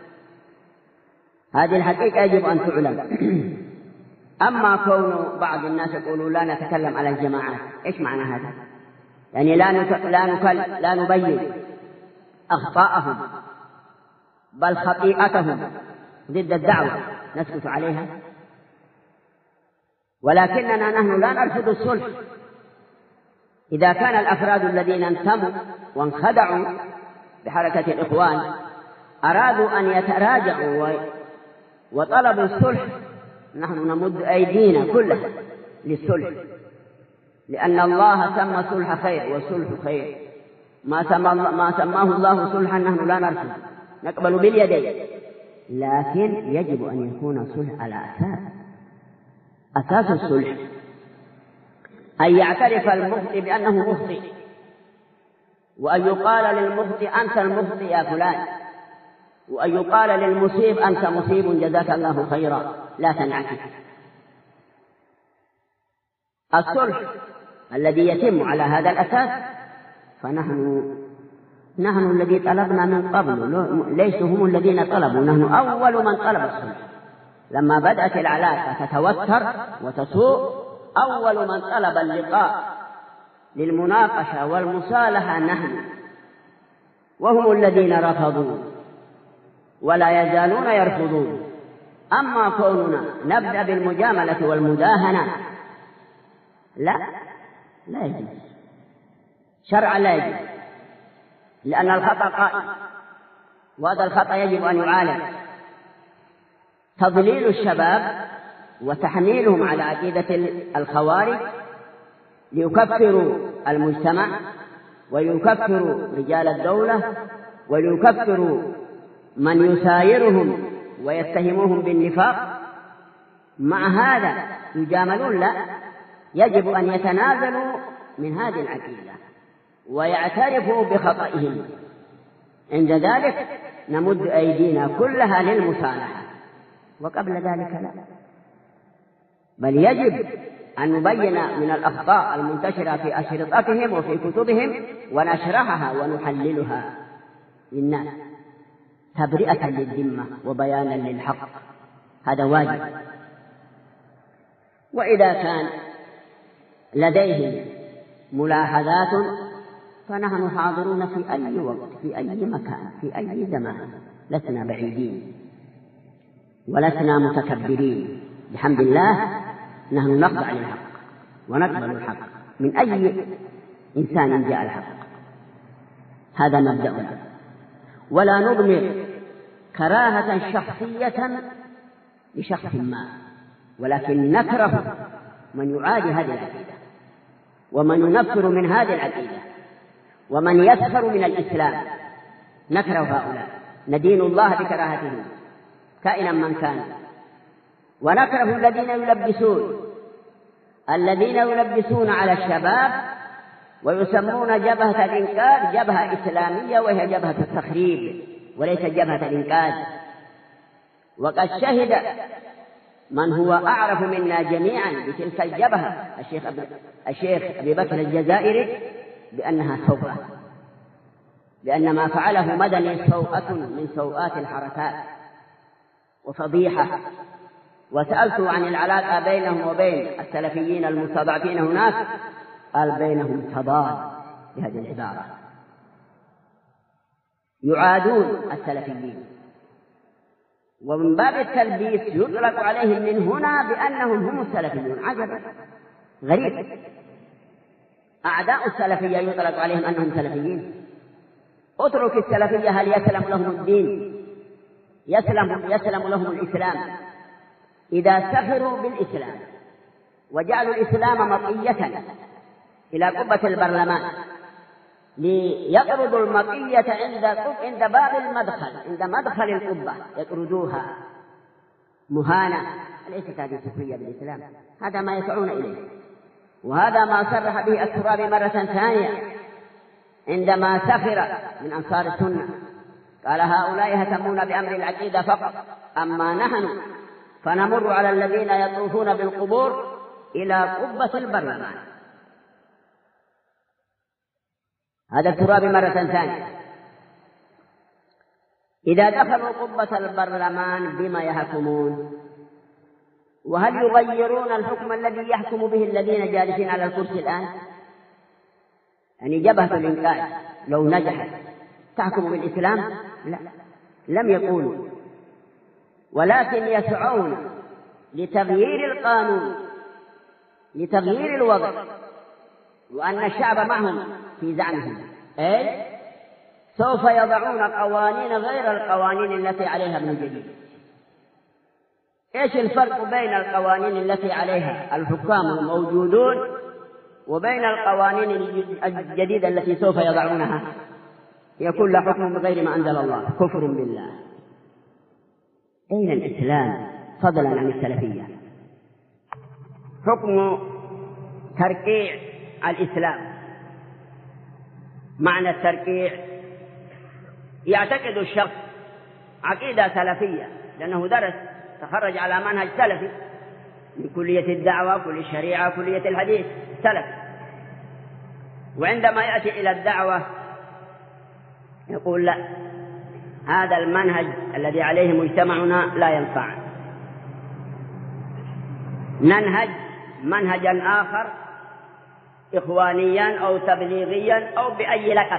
هذه الحقيقة يجب أن تعلم. أما كون بعض الناس يقولوا لا نتكلم على الجماعات، إيش معنى هذا؟ يعني لا نبين أخطاءهم بل خطيئتهم ضد الدعوة نسكت عليها، ولكننا نحن لا نرفض الصلح. إذا كان الأفراد الذين انتموا وانخدعوا بحركة الإخوان أرادوا أن يتراجعوا وطلبوا الصلح، نحن نمد أيدينا كلها للصلح، لأن الله سمى الصلح خير والصلح خير. ما سماه الله صلحا نحن لا نرفض، نقبل باليدين، لكن يجب أن يكون الصلح على أساس الصلح أن يعترف المخطئ بأنه مخطئ، وأن يقال للمخطئ أنت المخطئ يا فلان، وأن يقال للمصيب أنت مصيب جزاك الله خيرا، لا تنعكس. الصلح الذي يتم على هذا الأساس فنحن الذي طلبنا من قبل، ليسوا هم الذين طلبوا، نحن أول من طلب الصلح. لما بدأت العلاقة تتوتر وتسوء أول من طلب اللقاء للمناقشة والمصالحة نحن، وهم الذين رفضوا ولا يزالون يرفضون. أما كوننا نبدأ بالمجاملة والمداهنة لا يجوز شرعا، لا يجوز، لأن الخطأ قائم، وهذا الخطأ يجب أن يعالج. تضليل الشباب وتحميلهم على عقيدة الخوارج ليكفروا المجتمع ويكفروا رجال الدولة ويكفروا من يسايرهم ويتهموهم بالنفاق، مع هذا يجاملون. لا، يجب أن يتنازلوا من هذه العقيدة ويعترفوا بخطئهم. عند ذلك نمد أيدينا كلها للمصالحة، وقبل ذلك لا، بل يجب أن نبين من الأخطاء المنتشرة في أشرطتهم وفي كتبهم ونشرحها ونحللها للناس تبرئة للذمة وبيانا للحق، هذا واجب. وإذا كان لديهم ملاحظات فنحن حاضرون في أي وقت في أي مكان في أي زمان، لسنا بعيدين ولسنا متكبرين، بحمد الله نحن نخضع للحق ونقبل الحق من أي إنسان جاء الحق، هذا مبدأنا. ولا نضمر كراهة شخصية لشخص ما، ولكن نكره من يعادي هذه العقيدة ومن ينفر من هذه العقيدة ومن يسخر من الإسلام، نكره هؤلاء، ندين الله بكراهتهم كائنا من كان. ونكره الذين يلبسون على الشباب ويسمون جبهة الإنقاذ جبهة إسلامية، وهي جبهة التخريب وليس جبهة الإنقاذ. وقد شهد من هو أعرف منا جميعا بتلك الجبهة الشيخ أبي بكر الجزائري بأنها سوءة، لأن ما فعله مدني سوءة من سوءات الحركات وفضيحة. وسألته عن العلاقة بينهم وبين السلفيين المستضعفين هناك، قال بينهم تضاد بهذه العبارة، يعادون السلفيين، ومن باب التلبيس يطلق عليهم من هنا بأنهم هم السلفيون. عجبا غريب، أعداء السلفية يطلق عليهم أنهم سلفيين. اترك السلفية، هل يسلم لهم الدين؟ يسلم لهم الإسلام إذا سخروا بالإسلام وجعلوا الإسلام مرئية إلى قبة البرلمان ليقرضوا المطية عند باب المدخل، عند مدخل القبة يقرضوها مهانة. ليست هذه سخرية بالإسلام، هذا ما يسعون إليه، وهذا ما صرح به الترابي مرة ثانية عندما سخر من أنصار السنة، قال هؤلاء يهتمون بأمر العقيدة فقط، أما نحن فنمر على الذين يطوفون بالقبور إلى قبة البرلمان. هذا الترابي مرة ثانية. إذا دخلوا قبة البرلمان بما يحكمون؟ وهل يغيرون الحكم الذي يحكم به الذين جالسين على الكرسي الآن؟ يعني جبهة الإنكار لو نجحت تحكم بالإسلام؟ لا، لم يقولوا، ولكن يسعون لتغيير القانون، لتغيير الوضع، وأن الشعب معهم في زعمهم، أي سوف يضعون قوانين غير القوانين التي عليها ابن جديد. إيش الفرق بين القوانين التي عليها الحكام الموجودون وبين القوانين الجديدة التي سوف يضعونها؟ يكون لا حكم بغير ما أنزل الله، كفر بالله. أين الإسلام فضلا عن السلفية؟ حكم تركيع الإسلام. معنى التركيع يعتقد الشخص عقيدة سلفية لأنه درس تخرج على منهج سلفي من كلية الدعوة، كلية الشريعة، كلية الحديث، سلف، وعندما يأتي إلى الدعوة يقول لا، هذا المنهج الذي عليه مجتمعنا لا ينفع، ننهج منهجا آخر إخوانيا أو تبليغيا أو بأي لقب،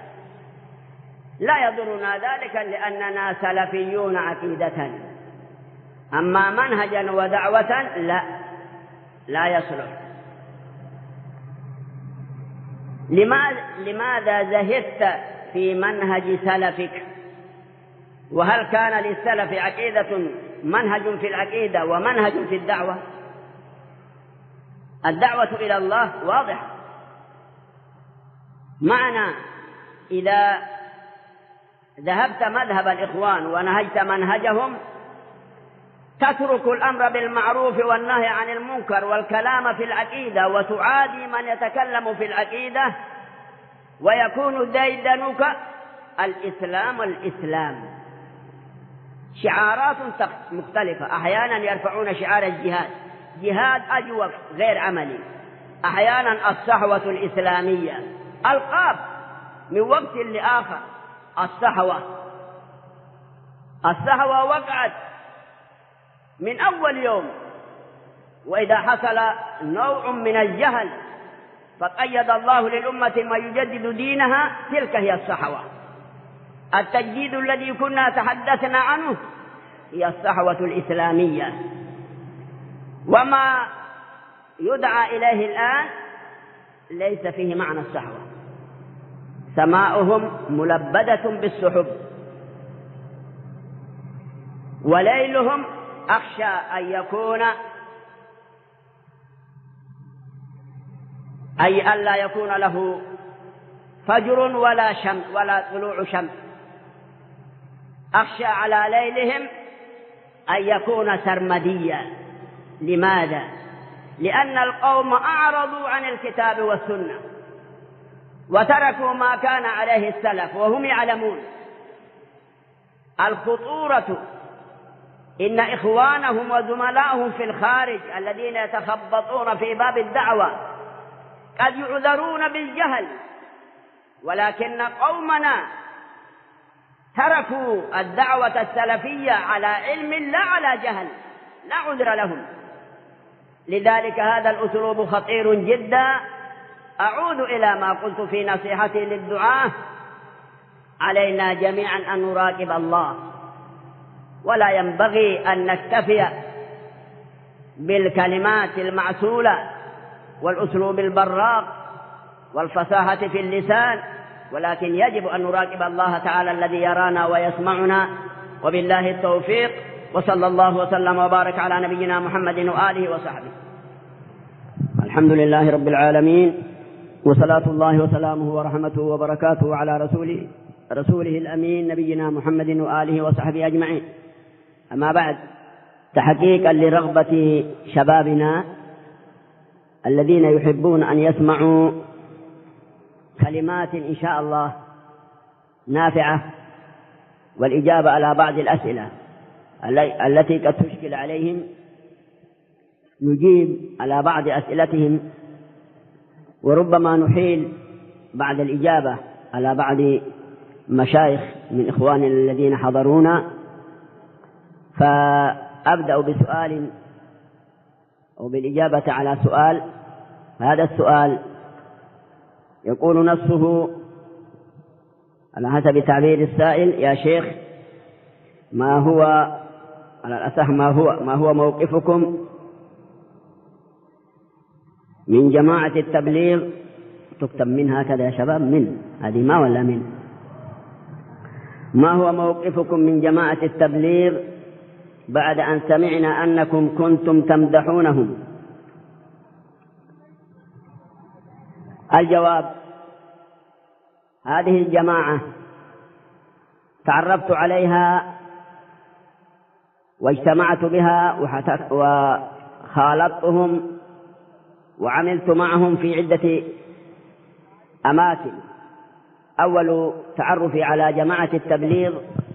لا يضرنا ذلك لأننا سلفيون عقيدة، أما منهجا ودعوة لا يصلح. لماذا زهدت في منهج سلفك؟ وهل كان للسلف عقيدة، منهج في العقيدة ومنهج في الدعوة؟ الدعوة إلى الله واضحة. معنى إذا ذهبت مذهب الإخوان ونهجت منهجهم تترك الأمر بالمعروف والنهي عن المنكر والكلام في العقيدة وتعادي من يتكلم في العقيدة، ويكون ديدنك الإسلام. شعارات مختلفة، أحيانا يرفعون شعار الجهاد، جهاد أجوف غير عملي، أحيانا الصحوة الإسلامية، ألقاب من وقت لآخر. الصحوة وقعت من أول يوم، وإذا حصل نوع من الجهل فقيد الله للأمة ما يجدد دينها، تلك هي الصحوة. التجديد الذي كنا تحدثنا عنه هي الصحوة الإسلامية، وما يدعى إليه الآن ليس فيه معنى الصحوة. سماؤهم ملبدة بالسحب، وليلهم أخشى أن يكون أي ألا يكون له فجر ولا شمس ولا طلوع شمس. أخشى على ليلهم أن يكون سرمديا. لماذا؟ لأن القوم أعرضوا عن الكتاب والسنة وتركوا ما كان عليه السلف وهم يعلمون الخطورة. إن إخوانهم وزملائهم في الخارج الذين يتخبطون في باب الدعوة قد يعذرون بالجهل، ولكن قومنا تركوا الدعوة السلفية على علم لا على جهل، لا عذر لهم. لذلك هذا الأسلوب خطير جدا. أعود إلى ما قلت في نصيحتي للدعاة: علينا جميعا أن نراقب الله، ولا ينبغي أن نكتفي بالكلمات المعسولة والأسلوب البراق والفصاحة في اللسان، ولكن يجب أن نراقب الله تعالى الذي يرانا ويسمعنا. وبالله التوفيق، وصلى الله وسلم وبارك على نبينا محمد وآله وصحبه. الحمد لله رب العالمين، وصلاة الله وسلامه ورحمته وبركاته على رسوله الأمين نبينا محمد وآله وصحبه أجمعين. أما بعد، تحقيقا لرغبة شبابنا الذين يحبون أن يسمعوا كلمات إن شاء الله نافعة والإجابة على بعض الأسئلة التي قد تشكل عليهم، نجيب على بعض أسئلتهم، وربما نحيل بعد الإجابة على بعض مشايخ من إخواننا الذين حضرونا. فأبدأ بسؤال أو بالإجابة على سؤال. هذا السؤال يقول نصه على حسب تعبير السائل: يا شيخ، ما هو على الأصح ما هو موقفكم من جماعة التبليغ؟ تكتب من هكذا يا شباب، من هذه ما ولا من. ما هو موقفكم من جماعة التبليغ بعد أن سمعنا أنكم كنتم تمدحونهم؟ الجواب: هذه الجماعة تعرفت عليها واجتمعت بها وخالطتهم وعملت معهم في عدة أماكن. أول تعرفي على جماعة التبليغ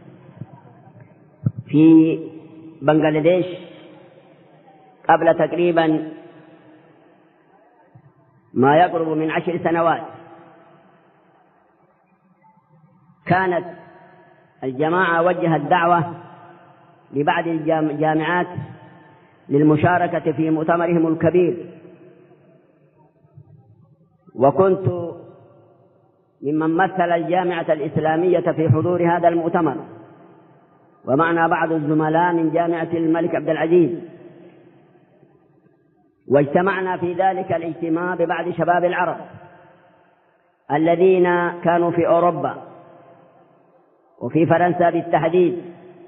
في بنغلاديش قبل تقريبا ما يقرب من 10 سنوات. كانت الجماعة وجهت دعوة لبعض الجامعات للمشاركة في مؤتمرهم الكبير، وكنت ممن مثل الجامعة الإسلامية في حضور هذا المؤتمر، ومعنا بعض الزملاء من جامعة الملك عبد العزيز. واجتمعنا في ذلك الاجتماع ببعض شباب العرب الذين كانوا في أوروبا وفي فرنسا بالتحديد،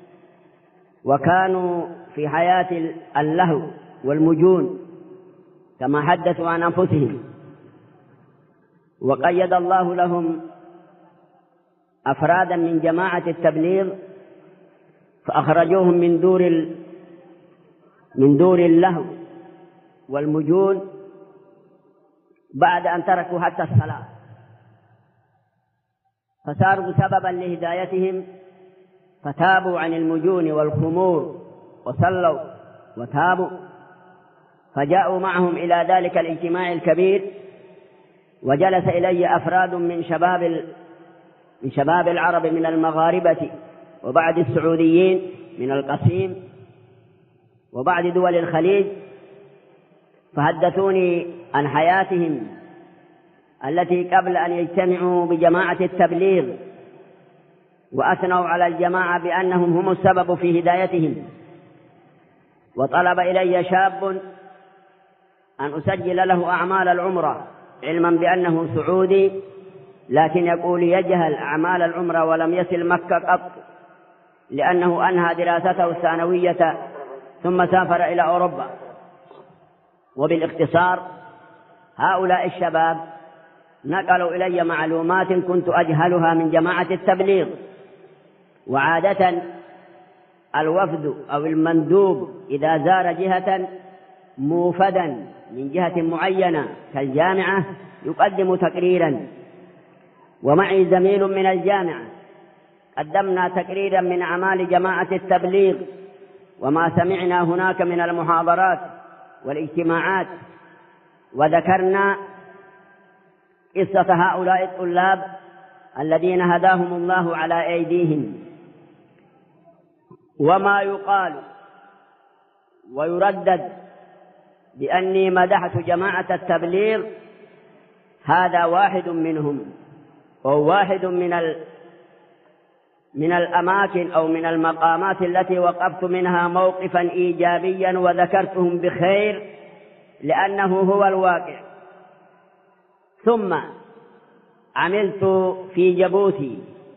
وكانوا في حياة اللهو والمجون كما حدثوا عن أنفسهم. وقيد الله لهم أفرادا من جماعة التبليغ فأخرجوهم من دور اللهو والمجون بعد أن تركوا حتى الصلاة، فصاروا سببا لهدايتهم، فتابوا عن المجون والخمور وصلوا وتابوا، فجاءوا معهم إلى ذلك الاجتماع الكبير. وجلس إلي أفراد من شباب العرب من المغاربة وبعض السعوديين من القصيم وبعض دول الخليج، فحدثوني عن حياتهم التي قبل أن يجتمعوا بجماعة التبليغ، وأثنوا على الجماعة بأنهم هم السبب في هدايتهم. وطلب إلي شاب أن أسجل له أعمال العمرة، علما بأنه سعودي لكن يقول يجهل أعمال العمرة ولم يصل مكة قط، لأنه أنهى دراسته الثانوية ثم سافر إلى أوروبا. وبالاختصار، هؤلاء الشباب نقلوا إلي معلومات كنت أجهلها من جماعة التبليغ. وعادة الوفد أو المندوب إذا زار جهة موفدا من جهة معينة كالجامعة يقدم تقريرا، ومعي زميل من الجامعة قدمنا تقريرا من أعمال جماعة التبليغ وما سمعنا هناك من المحاضرات والاجتماعات، وذكرنا قصة هؤلاء الطلاب الذين هداهم الله على أيديهم. وما يقال ويردد بأني مدحت جماعة التبليغ هذا واحد منهم، وهو واحد من الأماكن أو من المقامات التي وقفت منها موقفا إيجابيا وذكرتهم بخير لأنه هو الواقع. ثم عملت في جيبوتي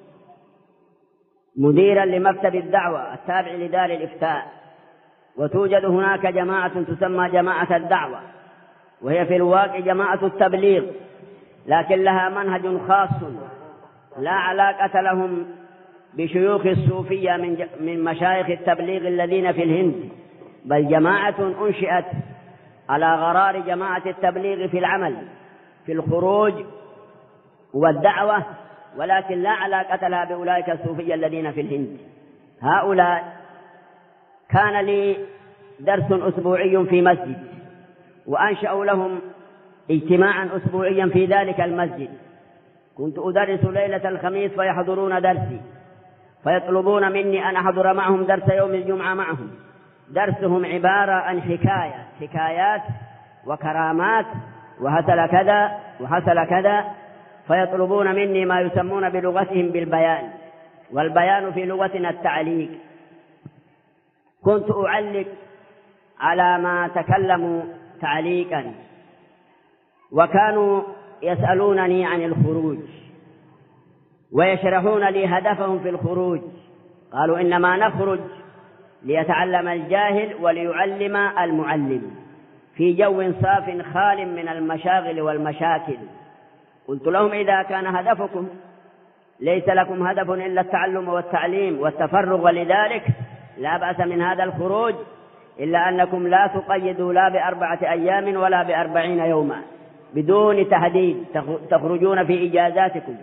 مديرا لمكتب الدعوة التابع لدار الإفتاء، وتوجد هناك جماعة تسمى جماعة الدعوة، وهي في الواقع جماعة التبليغ، لكن لها منهج خاص لا علاقة لهم بشيوخ الصوفية من مشايخ التبليغ الذين في الهند، بل جماعة أنشئت على غرار جماعة التبليغ في العمل في الخروج والدعوة، ولكن لا علاقة لها بأولئك الصوفية الذين في الهند. هؤلاء كان لي درس أسبوعي في مسجد، وأنشأوا لهم اجتماعا أسبوعيا في ذلك المسجد. كنت أدرس ليلة الخميس فيحضرون درسي، فيطلبون مني أن أحضر معهم درس يوم الجمعة معهم. درسهم عبارة عن حكايات وكرامات، وحصل كذا وحصل كذا، فيطلبون مني ما يسمون بلغتهم بالبيان، والبيان في لغتنا التعليق. كنت أعلق على ما تكلموا تعليقا، وكانوا يسألونني عن الخروج ويشرحون لي هدفهم في الخروج. قالوا إنما نخرج ليتعلم الجاهل وليعلم المعلم في جو صاف خال من المشاغل والمشاكل. قلت لهم إذا كان هدفكم ليس لكم هدف إلا التعلم والتعليم والتفرغ، ولذلك لا بأس من هذا الخروج، إلا أنكم لا تقيدوا لا ب4 أيام ولا ب40 يوما بدون تهديد، تخرجون في إجازاتكم.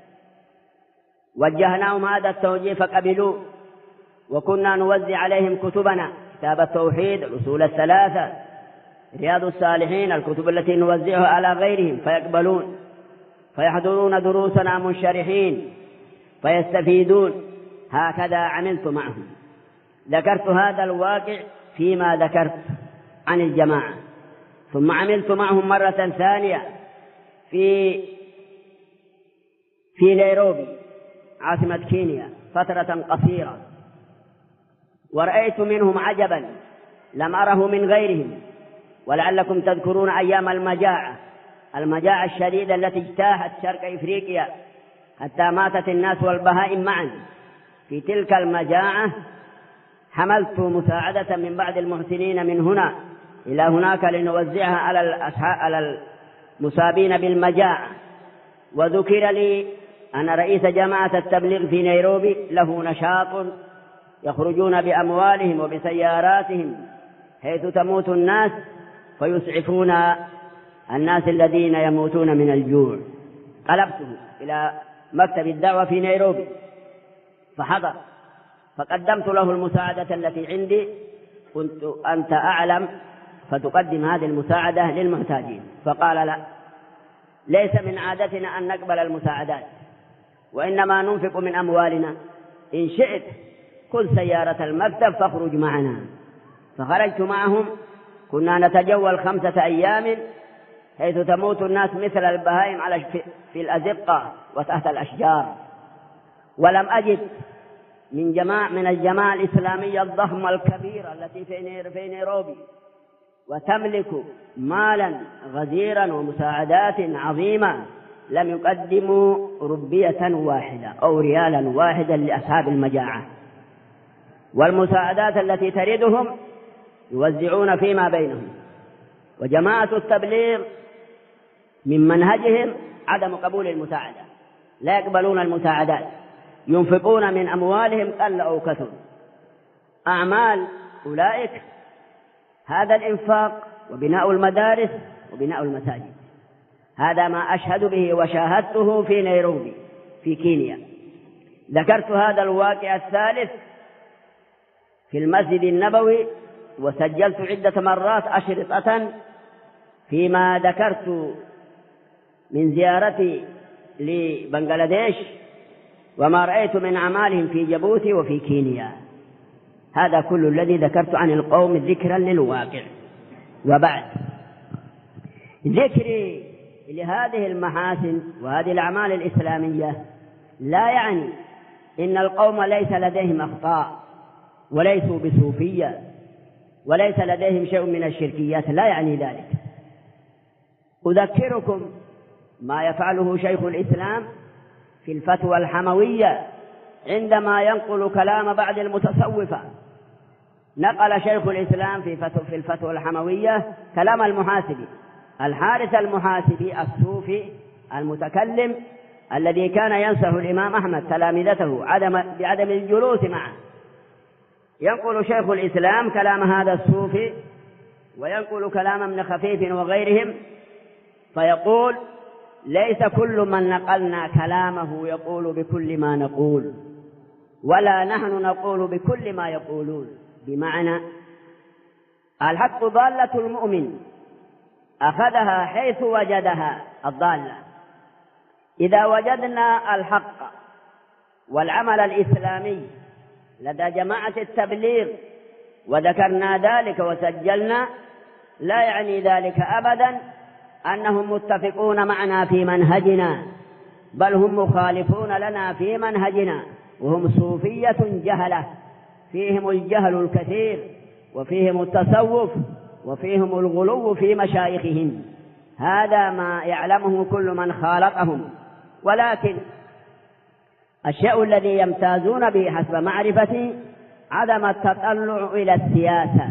وجهناهم هذا التوجيه فقبلوا، وكنا نوزع عليهم كتبنا: كتاب التوحيد، الأصول الثلاثة، رياض الصالحين، الكتب التي نوزعها على غيرهم، فيقبلون، فيحضرون دروسنا منشرحين فيستفيدون. هكذا عملت معهم. ذكرت هذا الواقع فيما ذكرت عن الجماعة، ثم عملت معهم مرة ثانية في نيروبي عاصمة كينيا فترة قصيرة، ورأيت منهم عجبا لم أره من غيرهم. ولعلكم تذكرون أيام المجاعة الشديدة التي اجتاحت شرق إفريقيا حتى ماتت الناس والبهائم معا. في تلك المجاعة حملت مساعدة من بعض المحسنين من هنا إلى هناك لنوزعها على المصابين بالمجاعة. وذكر لي أن رئيس جماعة التبليغ في نيروبي له نشاط يخرجون بأموالهم وبسياراتهم حيث تموت الناس، فيسعفون الناس الذين يموتون من الجوع. قلبته إلى مكتب الدعوة في نيروبي فحضر، فقدمت له المساعدة التي عندي. قلت: أنت أعلم فتقدم هذه المساعدة للمحتاجين. فقال: لا، ليس من عادتنا أن نقبل المساعدات، وإنما ننفق من أموالنا. إن شئت كل سيارة المكتب فاخرج معنا. فخرجت معهم. كنا نتجول 5 أيام حيث تموت الناس مثل البهائم في الأزقة وتحت الأشجار. ولم أجد من الجماعة الإسلامية الضخمة الكبيرة التي في نيروبي وتملك مالا غزيرا ومساعدات عظيمة لم يقدموا ربية واحدة أو ريالا واحدا لأصحاب المجاعة. والمساعدات التي تردهم يوزعون فيما بينهم. وجماعة التبليغ من منهجهم عدم قبول المساعدة، لا يقبلون المساعدات، ينفقون من أموالهم قل أو كثر. أعمال أولئك هذا الإنفاق وبناء المدارس وبناء المساجد. هذا ما أشهد به وشاهدته في نيروبي في كينيا. ذكرت هذا الواقع الثالث في المسجد النبوي، وسجلت عدة مرات أشرطة فيما ذكرت من زيارتي لبنغلاديش وما رأيت من أعمالهم في جيبوتي وفي كينيا. هذا كل الذي ذكرت عن القوم ذكرا للواقع. وبعد ذكري لهذه المحاسن وهذه الأعمال الإسلامية لا يعني إن القوم ليس لديهم أخطاء وليسوا بصوفية وليس لديهم شيء من الشركيات، لا يعني ذلك. أذكركم ما يفعله شيخ الإسلام في الفتوى الحموية عندما ينقل كلام بعض المتصوفة. نقل شيخ الإسلام في الفتوى الحموية كلام المحاسبي الحارث المحاسبي الصوفي المتكلم الذي كان ينصح الإمام أحمد تلامذته بعدم الجلوس معه. ينقل شيخ الإسلام كلام هذا الصوفي وينقل كلام ابن خفيف وغيرهم، فيقول: ليس كل من نقلنا كلامه يقول بكل ما نقول، ولا نحن نقول بكل ما يقولون. بمعنى الحق ضالة المؤمن أخذها حيث وجدها الضالة. إذا وجدنا الحق والعمل الإسلامي لدى جماعة التبليغ وذكرنا ذلك وسجلنا، لا يعني ذلك أبدا أنهم متفقون معنا في منهجنا، بل هم مخالفون لنا في منهجنا، وهم صوفية جهلة فيهم الجهل الكثير، وفيهم التصوف، وفيهم الغلو في مشايخهم. هذا ما يعلمه كل من خالطهم. ولكن الشيء الذي يمتازون به حسب معرفتي عدم التطلع إلى السياسة،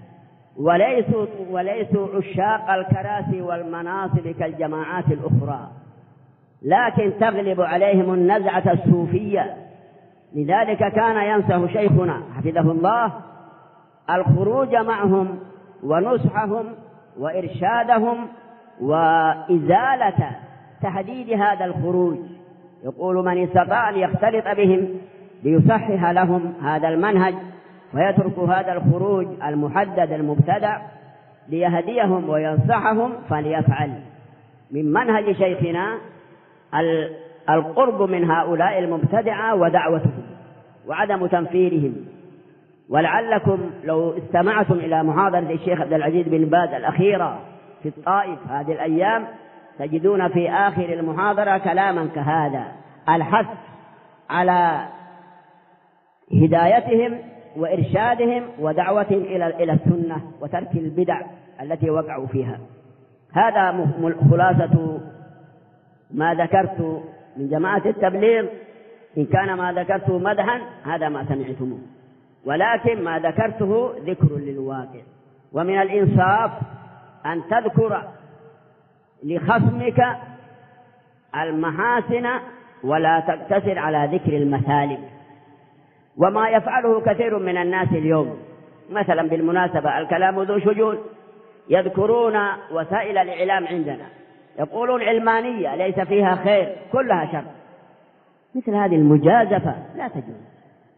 وليسوا عشاق الكراسي والمناصب كالجماعات الأخرى، لكن تغلب عليهم النزعة الصوفية. لذلك كان ينصح شيخنا حفظه الله الخروج معهم ونصحهم وإرشادهم وإزالة تهديد هذا الخروج. يقول: من استطاع أن يختلط بهم ليصحح لهم هذا المنهج ويترك هذا الخروج المحدد المبتدع ليهديهم وينصحهم فليفعل. من منهج شيخنا القرب من هؤلاء المبتدعة ودعوتهم وعدم تنفيرهم. ولعلكم لو استمعتم إلى محاضرة الشيخ عبد العزيز بن باز الأخيرة في الطائف هذه الأيام تجدون في آخر المحاضرة كلاما كهذا: الحث على هدايتهم وإرشادهم ودعوتهم إلى السنة وترك البدع التي وقعوا فيها. هذا خلاصة ما ذكرت من جماعة التبليغ. إن كان ما ذكرته مدحا هذا ما سمعتموه، ولكن ما ذكرته ذكر للواقع. ومن الإنصاف أن تذكر لخصمك المحاسن ولا تقتصر على ذكر المثالب، وما يفعله كثير من الناس اليوم. مثلا بالمناسبة الكلام ذو شجون، يذكرون وسائل الإعلام عندنا يقولون علمانية ليس فيها خير كلها شر. مثل هذه المجازفة لا تجوز.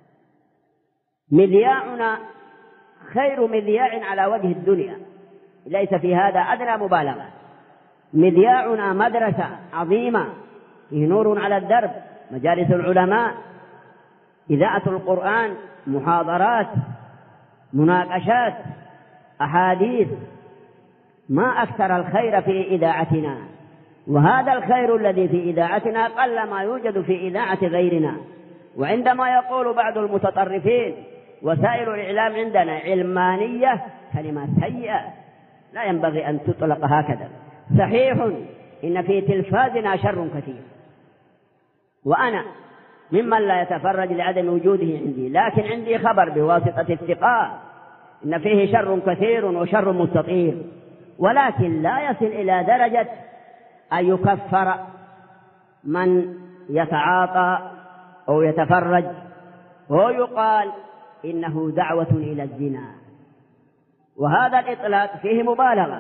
مذياعنا خير مذياع على وجه الدنيا، ليس في هذا أدنى مبالغة. مذياعنا مدرسة عظيمة فيه نور على الدرب، مجالس العلماء، إذاعة القرآن، محاضرات، مناقشات، أحاديث. ما أكثر الخير في إذاعتنا، وهذا الخير الذي في إذاعتنا قل ما يوجد في إذاعة غيرنا. وعندما يقول بعض المتطرفين وسائل الإعلام عندنا علمانية، كلمة سيئة لا ينبغي أن تطلق هكذا. صحيح إن في تلفازنا شر كثير، وأنا ممن لا يتفرج لعدم وجوده عندي، لكن عندي خبر بواسطة الثقات إن فيه شر كثير وشر مستطير، ولكن لا يصل إلى درجة أن يكفر من يتعاطى أو يتفرج ويقال إنه دعوة إلى الزنا. وهذا الإطلاق فيه مبالغة.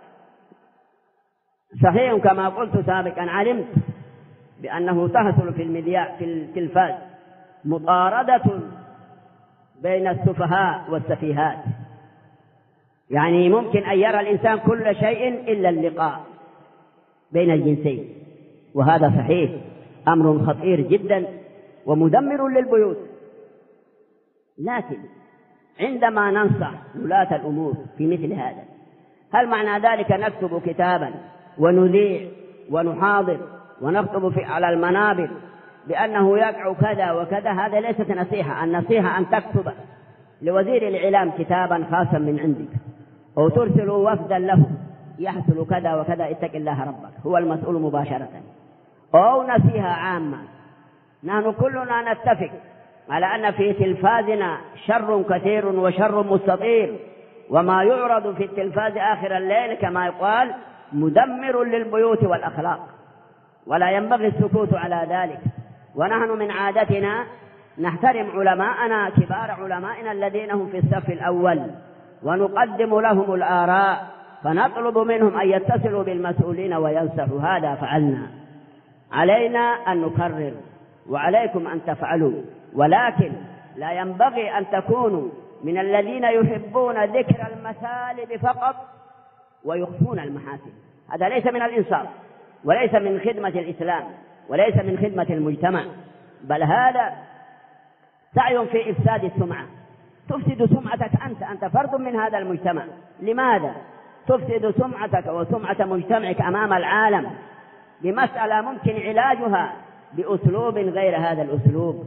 صحيح كما قلت سابقا، علمت بأنه تحصل في المذياع في التلفاز مطاردة بين السفهاء والسفيهات، يعني ممكن أن يرى الإنسان كل شيء إلا اللقاء بين الجنسين، وهذا صحيح أمر خطير جدا ومدمر للبيوت. لكن عندما ننصح ولاة الأمور في مثل هذا، هل معنى ذلك نكتب كتابا ونذيع ونحاضر ونخطب على المنابر بأنه يقع كذا وكذا؟ هذا ليست نصيحة. النصيحة أن تكتب لوزير الإعلام كتابا خاصا من عندك، أو ترسل وفدا له يحصل كذا وكذا، اتق الله ربك، هو المسؤول مباشرة. أو نصيحة عامة. نحن كلنا نتفق على أن في تلفازنا شر كثير وشر مستطير، وما يعرض في التلفاز آخر الليل كما يقال مدمر للبيوت والأخلاق. ولا ينبغي السكوت على ذلك. ونحن من عادتنا نحترم علماءنا كبار علمائنا الذين هم في الصف الأول، ونقدم لهم الآراء، فنطلب منهم أن يتصلوا بالمسؤولين وينصحوا. هذا فعلنا، علينا أن نكرر وعليكم أن تفعلوا، ولكن لا ينبغي أن تكونوا من الذين يحبون ذكر المثالب فقط ويخفون المحاسن. هذا ليس من الإنصاف، وليس من خدمة الإسلام، وليس من خدمة المجتمع، بل هذا سعي في إفساد السمعة. تفسد سمعتك أنت فرد من هذا المجتمع. لماذا تفسد سمعتك وسمعة مجتمعك أمام العالم بمسألة ممكن علاجها بأسلوب غير هذا الأسلوب؟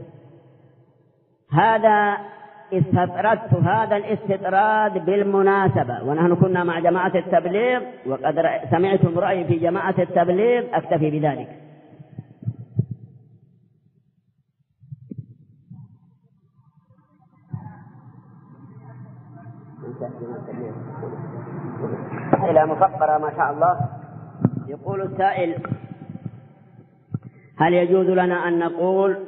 هذا استطردت هذا الاستطراد بالمناسبة، ونحن كنا مع جماعة التبليغ، وقد سمعتم رأيي في جماعة التبليغ، أكتفي بذلك. إلى مفقرة ما شاء الله. يقول السائل: هل يجوز لنا أن نقول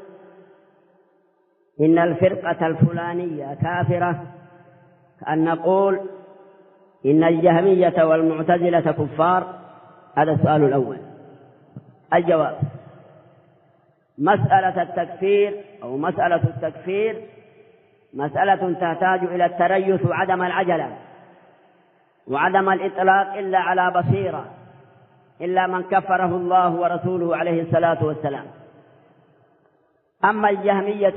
إن الفرقة الفلانية كافرة، أن نقول إن الجهمية والمعتزلة كفار؟ هذا السؤال الأول. الجواب: مسألة التكفير أو مسألة التكفير مسألة تحتاج إلى التريث وعدم العجلة وعدم الإطلاق إلا على بصيرة، إلا من كفره الله ورسوله عليه الصلاة والسلام. أما الجهمية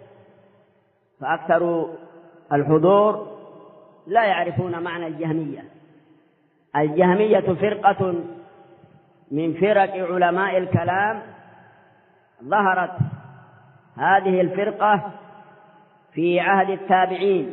فأكثر الحضور لا يعرفون معنى الجهمية. الجهمية فرقة من فرق علماء الكلام. ظهرت هذه الفرقة في عهد التابعين،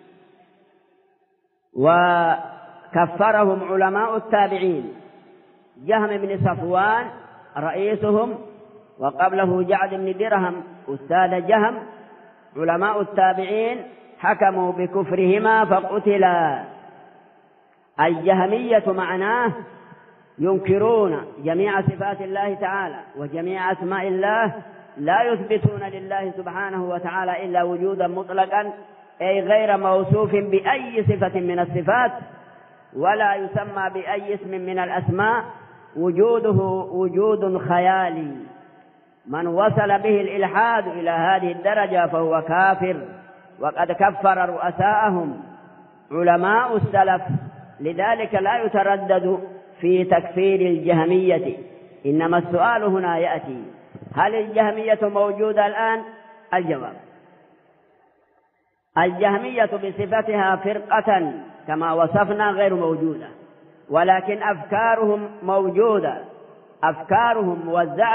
وكفرهم علماء التابعين. جهم بن صفوان رئيسهم، وقبله جعد بن درهم أستاذ جهم. علماء التابعين حكموا بكفرهما فقتلا. الجهمية معناه ينكرون جميع صفات الله تعالى وجميع أسماء الله، لا يثبتون لله سبحانه وتعالى إلا وجودا مطلقا، أي غير موصوف بأي صفة من الصفات، ولا يسمى بأي اسم من الأسماء. وجوده وجود خيالي. من وصل به الإلحاد إلى هذه الدرجة فهو كافر، وقد كفر رؤساءهم علماء السلف. لذلك لا يتردد في تكفير الجهمية، إنما السؤال هنا يأتي: هل الجهمية موجودة الآن؟ الجواب: الجهمية بصفتها فرقة كما وصفنا غير موجودة، ولكن أفكارهم موجودة. أفكارهم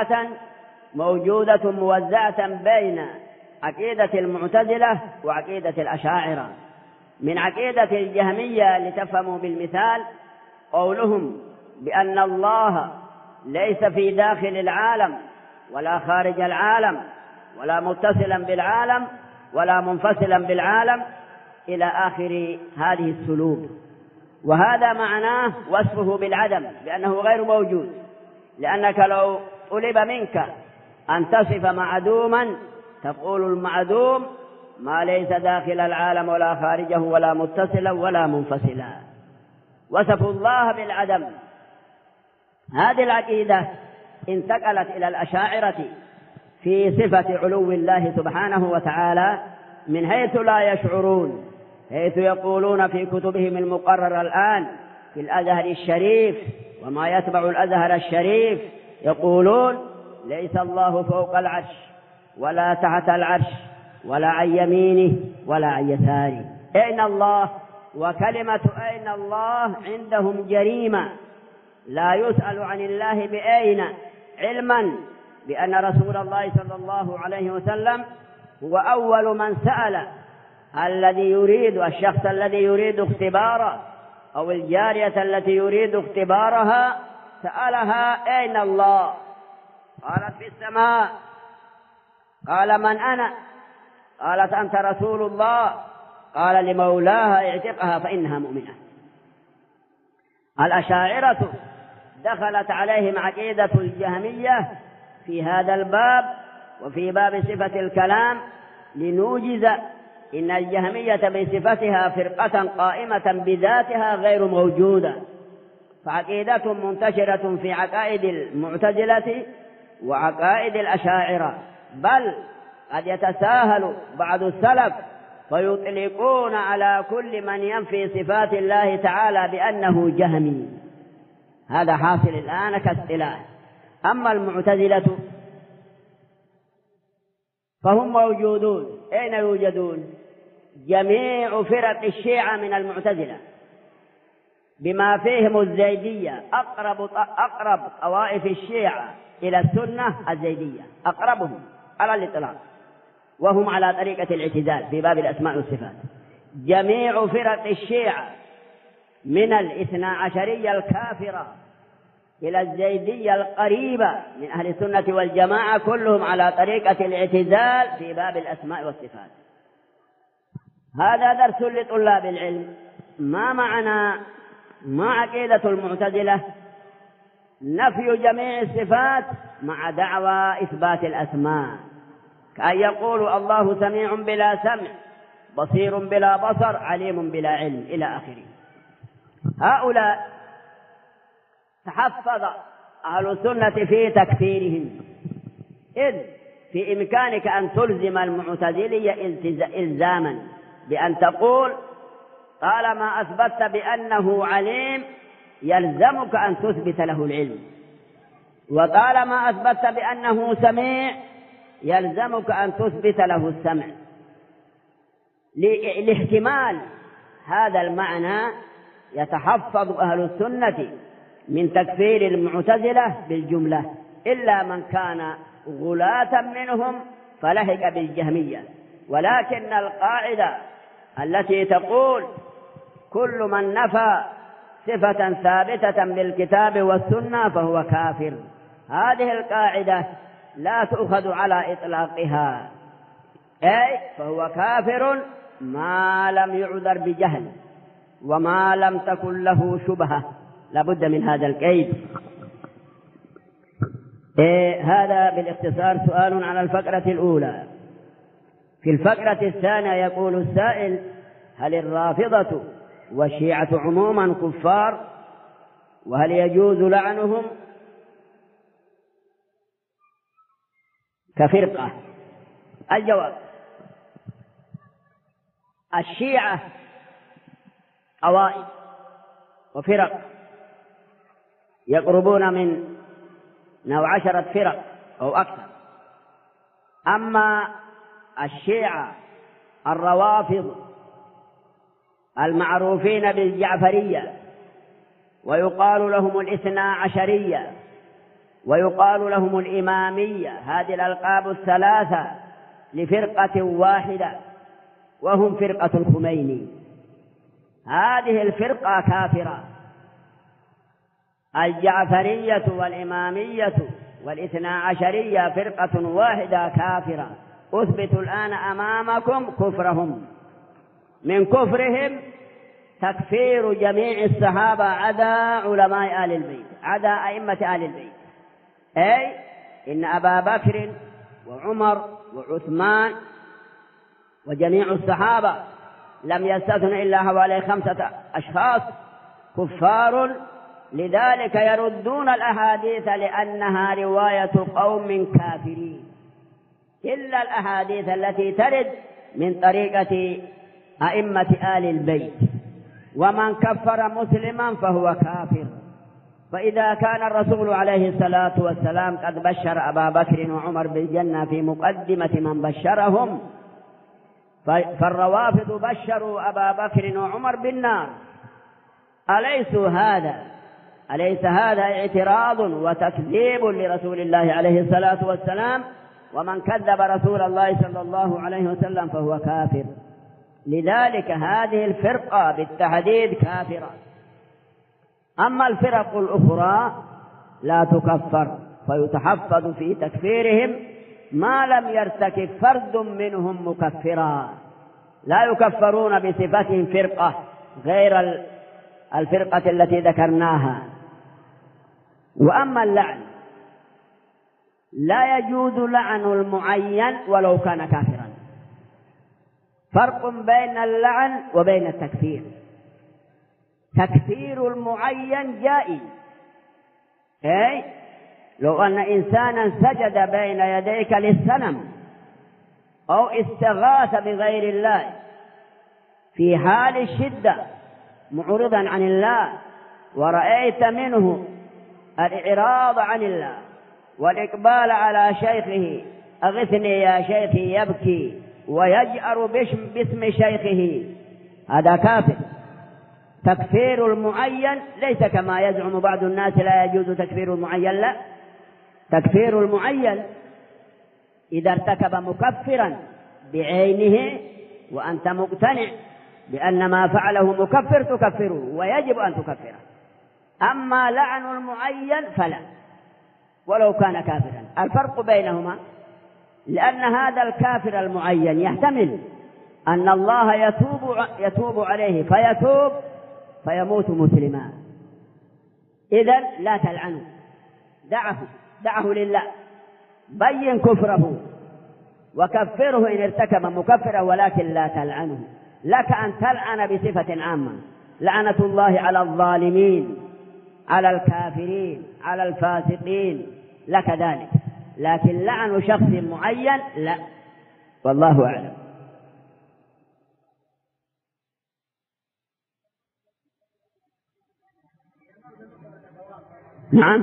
موجودة بين عقيدة المعتزلة وعقيدة الأشاعرة. من عقيدة الجهمية لتفهموا بالمثال قولهم بأن الله ليس في داخل العالم ولا خارج العالم، ولا متصلا بالعالم ولا منفصلا بالعالم، إلى آخر هذه السلوك. وهذا معناه وصفه بالعدم، بأنه غير موجود. لأنك لو طلب منك أن تصف معدوما تقول المعدوم ما ليس داخل العالم ولا خارجه ولا متصلا ولا منفصلا. وصفوا الله بالعدم. هذه العقيدة انتقلت إلى الأشاعرة في صفة علو الله سبحانه وتعالى من حيث لا يشعرون، حيث يقولون في كتبهم المقررة الآن في الأزهر الشريف وما يتبع الأزهر الشريف، يقولون: ليس الله فوق العرش ولا تحت العرش ولا عن يمينه ولا عن يساره. أين الله؟ وكلمة أين الله عندهم جريمة. لا يسأل عن الله بأين، علما بأن رسول الله صلى الله عليه وسلم هو أول من سأل الشخص الذي يريد اختباره أو الجارية التي يريد اختبارها، سألها: أين الله؟ قالت: في السماء. قال: من أنا؟ قالت: أنت رسول الله. قال لمولاها: اعتقها فإنها مؤمنة. الأشاعرة دخلت عليهم عقيدة الجهمية في هذا الباب وفي باب صفة الكلام، لنوجز إن الجهمية بصفتها فرقة قائمة بذاتها غير موجودة، فعقيدة منتشرة في عقائد المعتزلة وعقائد الأشاعرة، بل قد يتساهل بعض السلف فيطلقون على كل من ينفي صفات الله تعالى بأنه جهمي. هذا حاصل الآن كاصطلاح. أما المعتزلة فهم موجودون. أين يوجدون؟ جميع فرق الشيعة من المعتزلة بما فيهم الزيدية. أقرب طوائف الشيعة إلى السنة الزيدية، أقربهم على الإطلاق، وهم على طريقة الاعتزال في باب الأسماء والصفات. جميع فرق الشيعة من الاثنا عشرية الكافرة إلى الزيدية القريبة من أهل السنة والجماعة كلهم على طريقة الاعتزال في باب الأسماء والصفات. هذا درس لطلاب العلم. ما عقيدة المعتزلة نفي جميع الصفات مع دعوى إثبات الأسماء، كأن يقول الله سميع بلا سمع، بصير بلا بصر، عليم بلا علم، إلى آخره. هؤلاء تحفظ أهل السنة في تكفيرهم، إذ في إمكانك أن تلزم المعتزلية إلزاما بأن تقول طالما أثبتت بأنه عليم يلزمك أن تثبت له العلم، وطالما أثبتت بأنه سميع يلزمك أن تثبت له السمع. لاحتمال هذا المعنى يتحفظ أهل السنة من تكفير المعتزلة بالجملة، إلا من كان غلاة منهم فلحق بالجهمية. ولكن القاعدة التي تقول كل من نفى صفة ثابتة بالكتاب والسنة فهو كافر، هذه القاعدة لا تؤخذ على إطلاقها، أي فهو كافر ما لم يعذر بجهل وما لم تكن له شبهة، لابد من هذا القيد. هذا بالاختصار سؤال على الفقرة الأولى. في الفقرة الثانية يقول السائل: هل الرافضة والشيعة عموما كفار؟ وهل يجوز لعنهم كفرقة؟ الجواب: الشيعة طوائف وفرق يقربون من 12 فرق أو أكثر. أما الشيعة الروافض المعروفين بالجعفرية، ويقال لهم الاثنا عشرية، ويقال لهم الإمامية، هذه الألقاب الثلاثة لفرقة واحدة وهم فرقة الخميني. هذه الفرقة كافرة، الجعفرية والإمامية والاثنا عشرية فرقة واحدة كافرة. أثبت الآن أمامكم كفرهم. من كفرهم تكفير جميع الصحابة عدا علماء آل البيت، عدا أئمة آل البيت، أي إن أبا بكر وعمر وعثمان وجميع الصحابة لم يستثن إلا حوالي 5 أشخاص كفار. لذلك يردون الأحاديث لأنها رواية قوم كافرين، إلا الأحاديث التي ترد من طريقة أئمة آل البيت. ومن كفر مسلما فهو كافر. فإذا كان الرسول عليه الصلاة والسلام قد بشر أبا بكر وعمر بالجنة في مقدمة من بشرهم، فالروافض بشروا أبا بكر وعمر بالنار. أليس هذا اعتراض وتكذيب لرسول الله عليه الصلاة والسلام؟ ومن كذب رسول الله صلى الله عليه وسلم فهو كافر. لذلك هذه الفرقة بالتحديد كافرة. أما الفرق الأخرى لا تكفر، فيتحفظ في تكفيرهم ما لم يرتكب فرد منهم مكفرا، لا يكفرون بصفتهم فرقة غير الفرقة التي ذكرناها. وأما اللعن لا يجوز لعن المعين ولو كان كافرا. فرق بين اللعن وبين التكفير. تكفير المعين جائز، أي لو أن إنسانا سجد بين يديك للصنم أو استغاث بغير الله في حال الشدة معرضا عن الله، ورأيت منه الإعراض عن الله والإقبال على شيخه، أغثني يا شيخي، يبكي ويجأر باسم شيخه، هذا كافر. تكفير المعين ليس كما يزعم بعض الناس لا يجوز تكفير المعين، لا، تكفير المعين إذا ارتكب مكفرا بعينه وأنت مقتنع بأن ما فعله مكفر تكفره ويجب أن تكفره. أما لعن المعين فلا، ولو كان كافرا. الفرق بينهما لأن هذا الكافر المعين يحتمل أن الله يتوب عليه فيتوب فيموت مسلما، إذن لا تلعنه، دعه لله، بين كفره وكفره إن ارتكب مكفرا، ولكن لا تلعنه. لك أن تلعن بصفة عامة، لعنة الله على الظالمين، على الكافرين، على الفاسقين، لك ذلك، لكن لعن شخص معين لا، والله أعلم. نعم.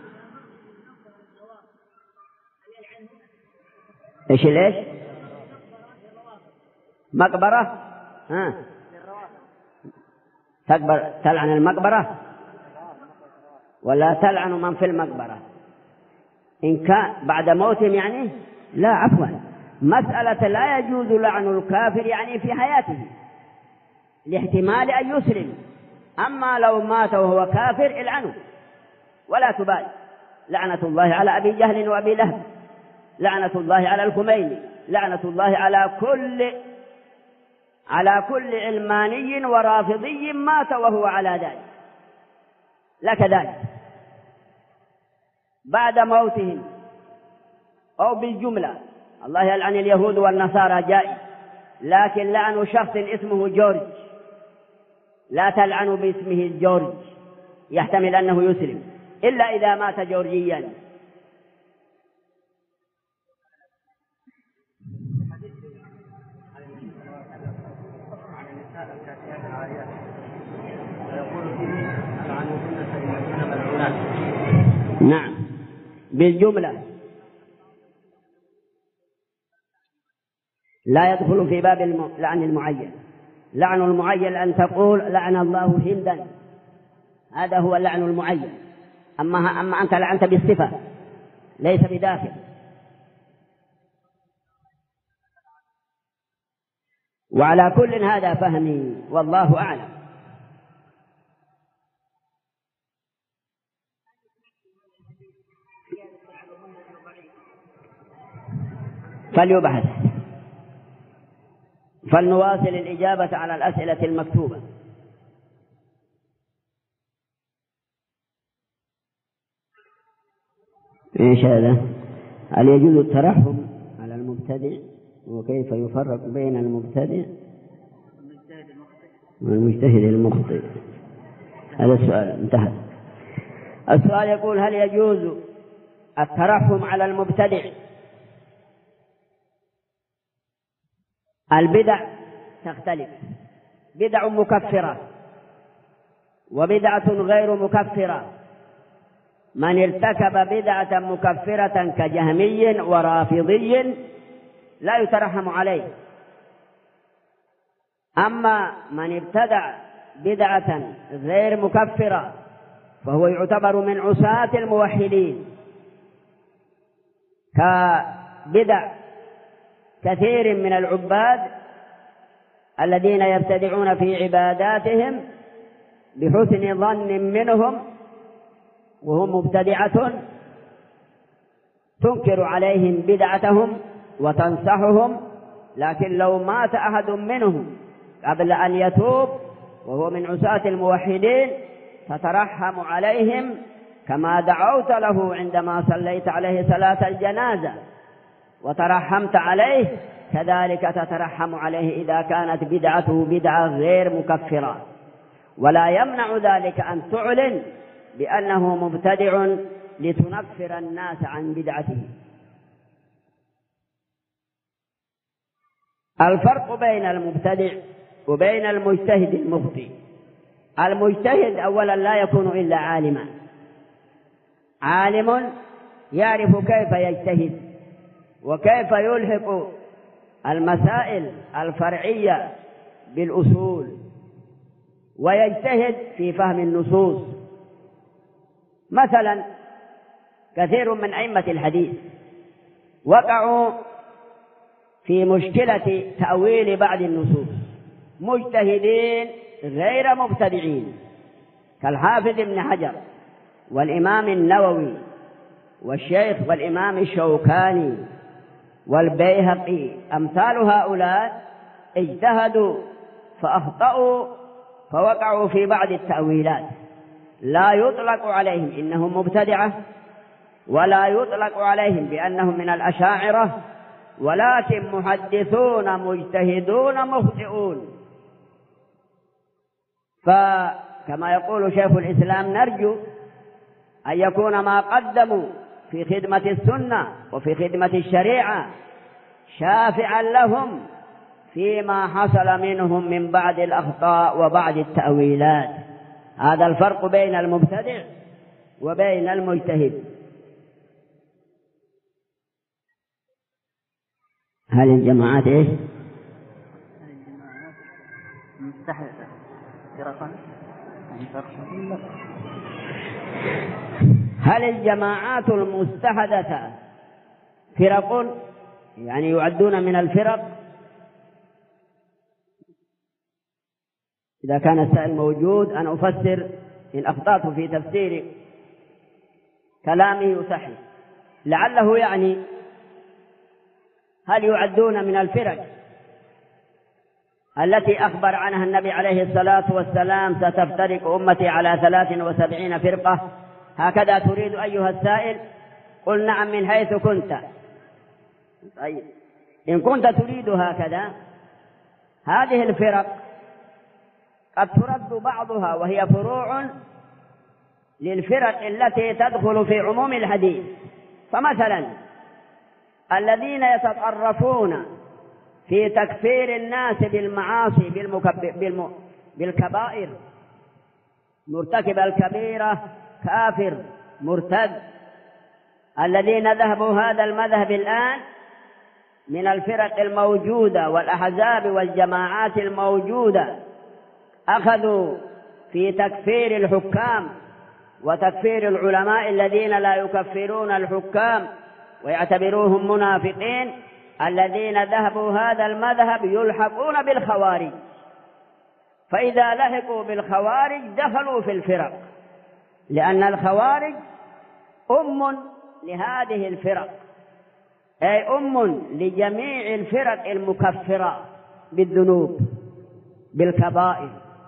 ايش ليش؟ مقبرة؟ تلعن المقبرة ولا تلعن من في المقبرة؟ إن كان بعد موتهم يعني؟ لا، عفوا، مسألة لا يجوز لعن الكافر يعني في حياته لاحتمال أن يسلم. أما لو مات وهو كافر العنه ولا تبالي. لعنة الله على أبي جهل وأبي لهب، لعنة الله على الخميني، لعنة الله على كل علماني ورافضي مات وهو على ذلك. لك ذلك بعد موتهم أو بالجملة. الله يلعن اليهود والنصارى جائز، لكن لعن شخص اسمه جورج لا تلعن باسمه جورج، يحتمل أنه يسلم إلا إذا مات جورجيا. نعم، بالجملة لا يدخل في باب لعن المعين. لعن المعين أن تقول لعن الله هندا، هذا هو اللعن المعين. أما أنت لعنت بالصفة ليس بداخل. وعلى كل هذا فهمي والله أعلم. فليبحث، فلنواصل الإجابة على الأسئلة المكتوبة. إيش هذا؟ هل يجوز الترحم على المبتدع؟ وكيف يفرق بين المبتدع والمجتهد المخطئ؟ هذا السؤال انتهى. السؤال يقول: هل يجوز الترحم على المبتدع؟ البدع تختلف، بدع مكفرة وبدعة غير مكفرة. من ارتكب بدعة مكفرة كجهمي ورافضي لا يترحم عليه. أما من ابتدع بدعة غير مكفرة فهو يعتبر من عصاة الموحدين، كبدع كثير من العباد الذين يبتدعون في عباداتهم بحسن ظن منهم وهم مبتدعة، تنكر عليهم بدعتهم وتنصحهم، لكن لو مات أحد منهم قبل أن يتوب وهو من عصاة الموحدين تترحم عليهم كما دعوت له عندما صليت عليه صلاة الجنازة وترحمت عليه، كذلك تترحم عليه إذا كانت بدعته بدعة غير مكفرة، ولا يمنع ذلك أن تعلن بأنه مبتدع لتنفر الناس عن بدعته. الفرق بين المبتدع وبين المجتهد المخطئ: المجتهد أولا لا يكون إلا عالما، عالم يعرف كيف يجتهد وكيف يلحق المسائل الفرعية بالأصول، ويجتهد في فهم النصوص. مثلا كثير من أئمة الحديث وقعوا في مشكلة تأويل بعض النصوص، مجتهدين غير مبتدعين، كالحافظ ابن حجر والإمام النووي والشيخ والإمام الشوكاني والبيهقي. أمثال هؤلاء اجتهدوا فأخطأوا فوقعوا في بعض التأويلات، لا يطلق عليهم إنهم مبتدعة، ولا يطلق عليهم بأنهم من الأشاعرة، ولكن محدثون مجتهدون مخطئون. فكما يقول شيخ الإسلام: نرجو أن يكون ما قدموا في خدمة السنة وفي خدمة الشريعة شافعا لهم فيما حصل منهم من بعض الأخطاء وبعض التأويلات. هذا الفرق بين المبتدع وبين المجتهد. هل الجماعات ايش؟ مستحدثة فرقا. هل الجماعات المستحدثة فرق، يعني يعدون من الفرق؟ إذا كان السائل موجود أنا أفسر، إن أخطأت في تفسير كلامه يصحح. لعله يعني هل يعدون من الفرق التي أخبر عنها النبي عليه الصلاة والسلام: ستفترق أمتي على 73 فرقة، هكذا تريد أيها السائل؟ قل نعم من حيث كنت. طيب، إن كنت تريد هكذا، هذه الفرق قد ترد بعضها وهي فروع للفرق التي تدخل في عموم الحديث. فمثلا الذين يتطرفون في تكفير الناس بالمعاصي بالكبائر، مرتكب الكبيرة كافر مرتد، الذين ذهبوا هذا المذهب الآن من الفرق الموجودة والأحزاب والجماعات الموجودة، أخذوا في تكفير الحكام وتكفير العلماء الذين لا يكفرون الحكام ويعتبروهم منافقين. الذين ذهبوا هذا المذهب يلحقون بالخوارج، فإذا لحقوا بالخوارج دخلوا في الفرق، لأن الخوارج لهذه الفرق، أي لجميع الفرق المكفرة بالذنوب بالكبائر.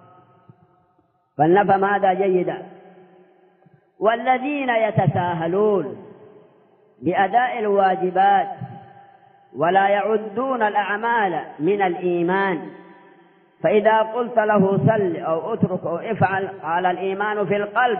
فلنفهم هذا جيدا. والذين يتساهلون بأداء الواجبات ولا يعدون الأعمال من الإيمان، فإذا قلت له صل أو اترك أو افعل، قال الإيمان في القلب،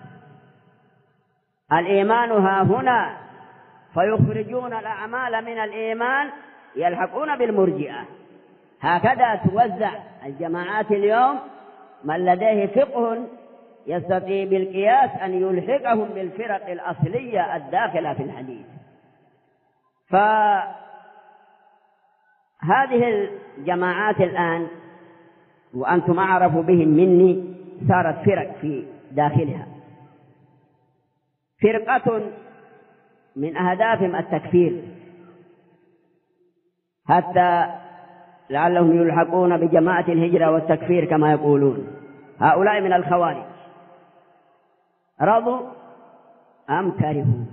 الإيمان ها هنا، فيخرجون الأعمال من الإيمان، يلحقون بالمرجئة. هكذا توزع الجماعات اليوم. من لديه فقه يستطيع بالقياس أن يلحقهم بالفرق الأصلية الداخلة في الحديث. فهذه الجماعات الآن، وأنتم أعرف بهم مني، صارت فرق في داخلها. فرقة من أهدافهم التكفير، حتى لعلهم يلحقون بجماعة الهجرة والتكفير كما يقولون. هؤلاء من الخوارج، رضوا أم كرهوا.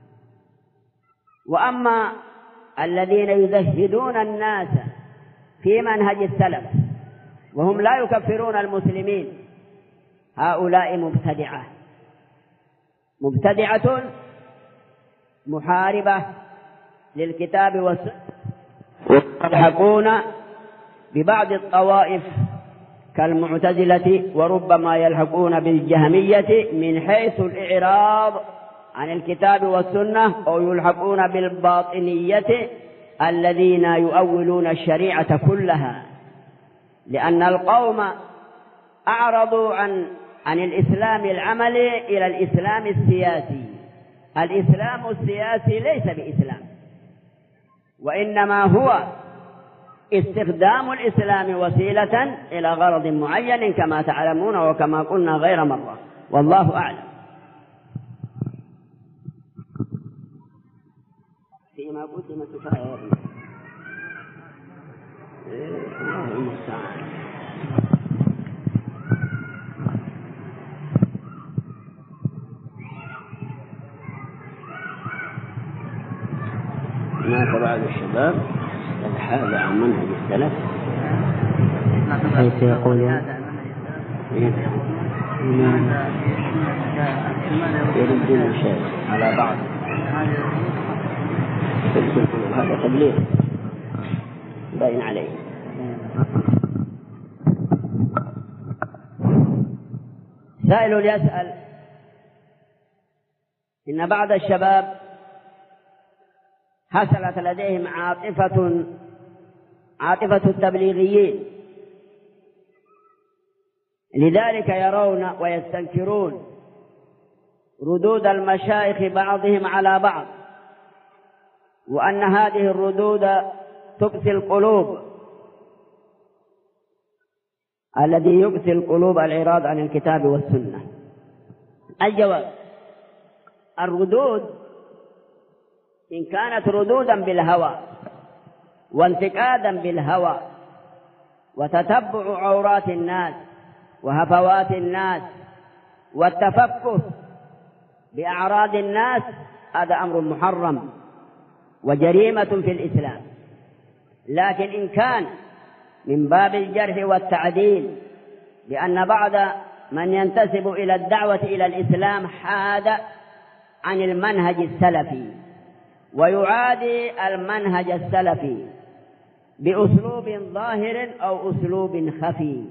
وأما الذين يزهدون الناس في منهج السلف وهم لا يكفرون المسلمين، هؤلاء مبتدعة محاربة للكتاب والسنة، ويلحقون ببعض الطوائف كالمعتزلة، وربما يلحقون بالجهمية من حيث الإعراض عن الكتاب والسنة، أو يلحقون بالباطنية الذين يؤولون الشريعة كلها، لأن القوم أعرضوا عن الإسلام العملي إلى الإسلام السياسي. الإسلام السياسي ليس بإسلام، وإنما هو استخدام الإسلام وسيلة إلى غرض معين كما تعلمون وكما قلنا غير مرة، والله أعلم. فيما قلت ما تفعل هناك بعض الشباب يتحاذى عن منهج السلف، حيث يقولون يردون الشيء على بعض، هذا تبليغ باين عليه. سائل يسأل: إن بعض الشباب حصلت لديهم عاطفة التبليغيين، لذلك يرون ويستنكرون ردود المشايخ بعضهم على بعض، وأن هذه الردود تقسي القلوب. الذي يقسي القلوب الإعراض عن الكتاب والسنة. الجواب: الردود إن كانت ردودا بالهوى وانتقادا بالهوى وتتبع عورات الناس وهفوات الناس والتفكه بأعراض الناس، هذا أمر محرم وجريمة في الإسلام. لكن إن كان من باب الجرح والتعديل، بأن بعض من ينتسب إلى الدعوة إلى الإسلام حاد عن المنهج السلفي ويعادي المنهج السلفي بأسلوب ظاهر أو أسلوب خفي،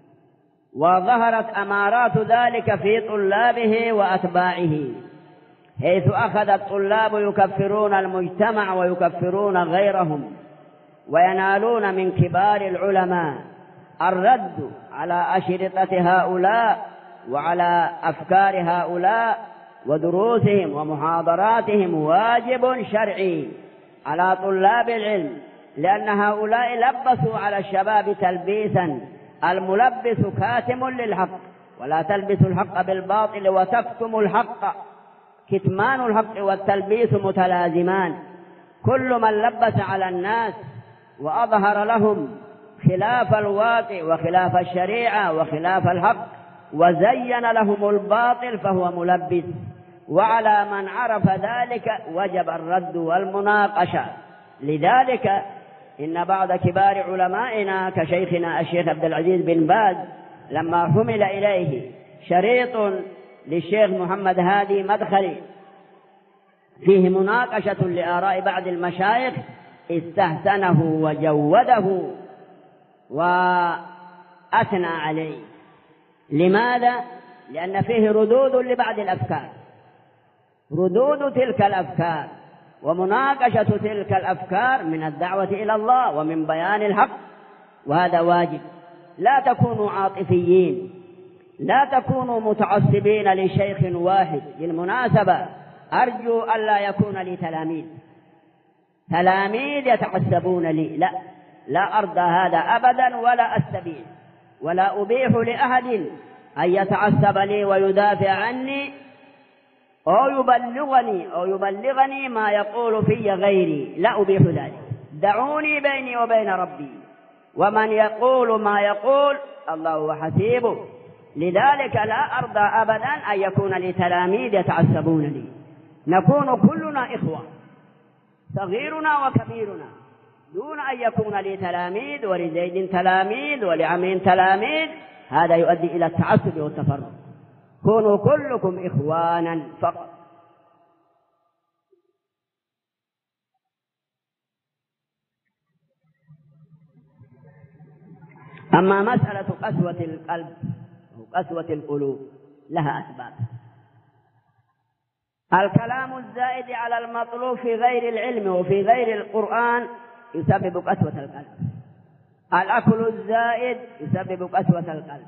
وظهرت أمارات ذلك في طلابه وأتباعه، حيث أخذ الطلاب يكفرون المجتمع ويكفرون غيرهم، وينالون من كبار العلماء الرد على أشرطة هؤلاء وعلى أفكار هؤلاء ودروسهم ومحاضراتهم واجب شرعي على طلاب العلم، لأن هؤلاء لبسوا على الشباب تلبيسا، الملبس كاتم للحق، ولا تلبسوا الحق بالباطل وتكتموا الحق. كتمان الحق والتلبيس متلازمان. كل من لبس على الناس وأظهر لهم خلاف الواقع وخلاف الشريعة وخلاف الحق وزين لهم الباطل فهو ملبس، وعلى من عرف ذلك وجب الرد والمناقشة. لذلك إن بعض كبار علمائنا كشيخنا الشيخ عبد العزيز بن باز لما حمل إليه شريط للشيخ محمد هادي مدخلي فيه مناقشة لآراء بعض المشايخ، استحسنه وجوده وأثنى عليه. لماذا؟ لأن فيه ردود لبعض الأفكار، ردود تلك الأفكار ومناقشة تلك الأفكار من الدعوة إلى الله ومن بيان الحق، وهذا واجب. لا تكونوا عاطفيين، لا تكونوا متعصبين لشيخ واحد. بالمناسبة أرجو ألا يكون لي تلاميذ يتعصبون لي، لا أرضى هذا أبدا، ولا أستبيح ولا أبيح لأحد أن يتعصب لي ويدافع عني أو يبلغني ما يقول في غيري، لا أبيح ذلك. دعوني بيني وبين ربي، ومن يقول ما يقول الله حسيبه. لذلك لا أرضى أبدا أن يكون لي تلاميذ يتعصبون لي. نكون كلنا إخوة، صغيرنا وكبيرنا، دون أن يكون لي تلاميذ ولزيد تلاميذ ولعمين تلاميذ. هذا يؤدي إلى التعصب والتفرق. كونوا كلكم إخوانا فقط. أما مسألة قسوة القلب وقسوة القلوب لها أسباب. الكلام الزائد على المطلوب في غير العلم وفي غير القرآن يسبب قسوة القلب. الأكل الزائد يسبب قسوة القلب،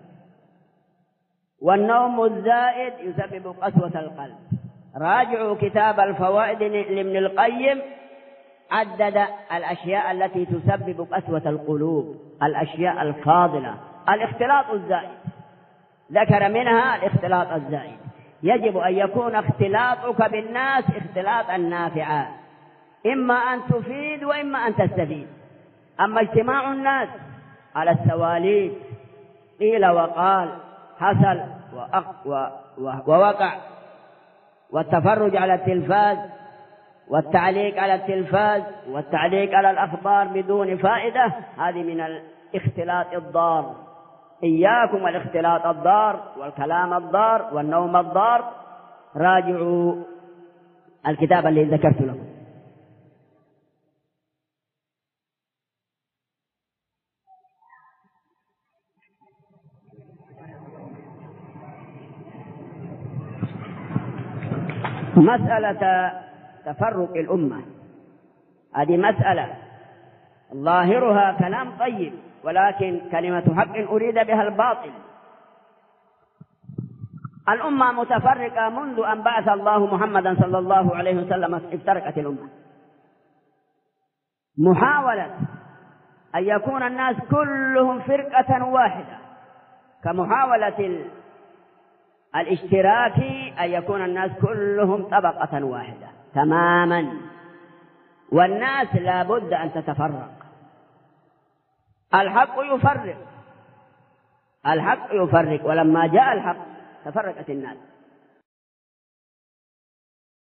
والنوم الزائد يسبب قسوة القلب. راجعوا كتاب الفوائد لابن القيم، عدد الأشياء التي تسبب قسوة القلوب، الأشياء الفاضلة. الاختلاط الزائد ذكر منها الاختلاط الزائد. يجب أن يكون اختلاطك بالناس اختلاطا نافعا، إما أن تفيد وإما أن تستفيد. أما اجتماع الناس على السواليف، قيل وقال، حصل ووقع، والتفرج على التلفاز، والتعليق على التلفاز، والتعليق على الأخبار بدون فائدة، هذه من الاختلاط الضار. إياكم الاختلاط الضار والكلام الضار والنوم الضار. راجعوا الكتاب الذي ذكرت لكم. مسألة تفرق الأمة، هذه مسألة ظاهرها كلام طيب، ولكن كلمة حق أريد بها الباطل. الأمة متفرقة منذ أن بعث الله محمدا صلى الله عليه وسلم، افترقت الأمة. محاولة أن يكون الناس كلهم فرقة واحدة، كمحاولة الاشتراك أن يكون الناس كلهم طبقة واحدة تماما، والناس لا بد أن تتفرق. الحق يفرق، ولما جاء الحق تفرقت الناس.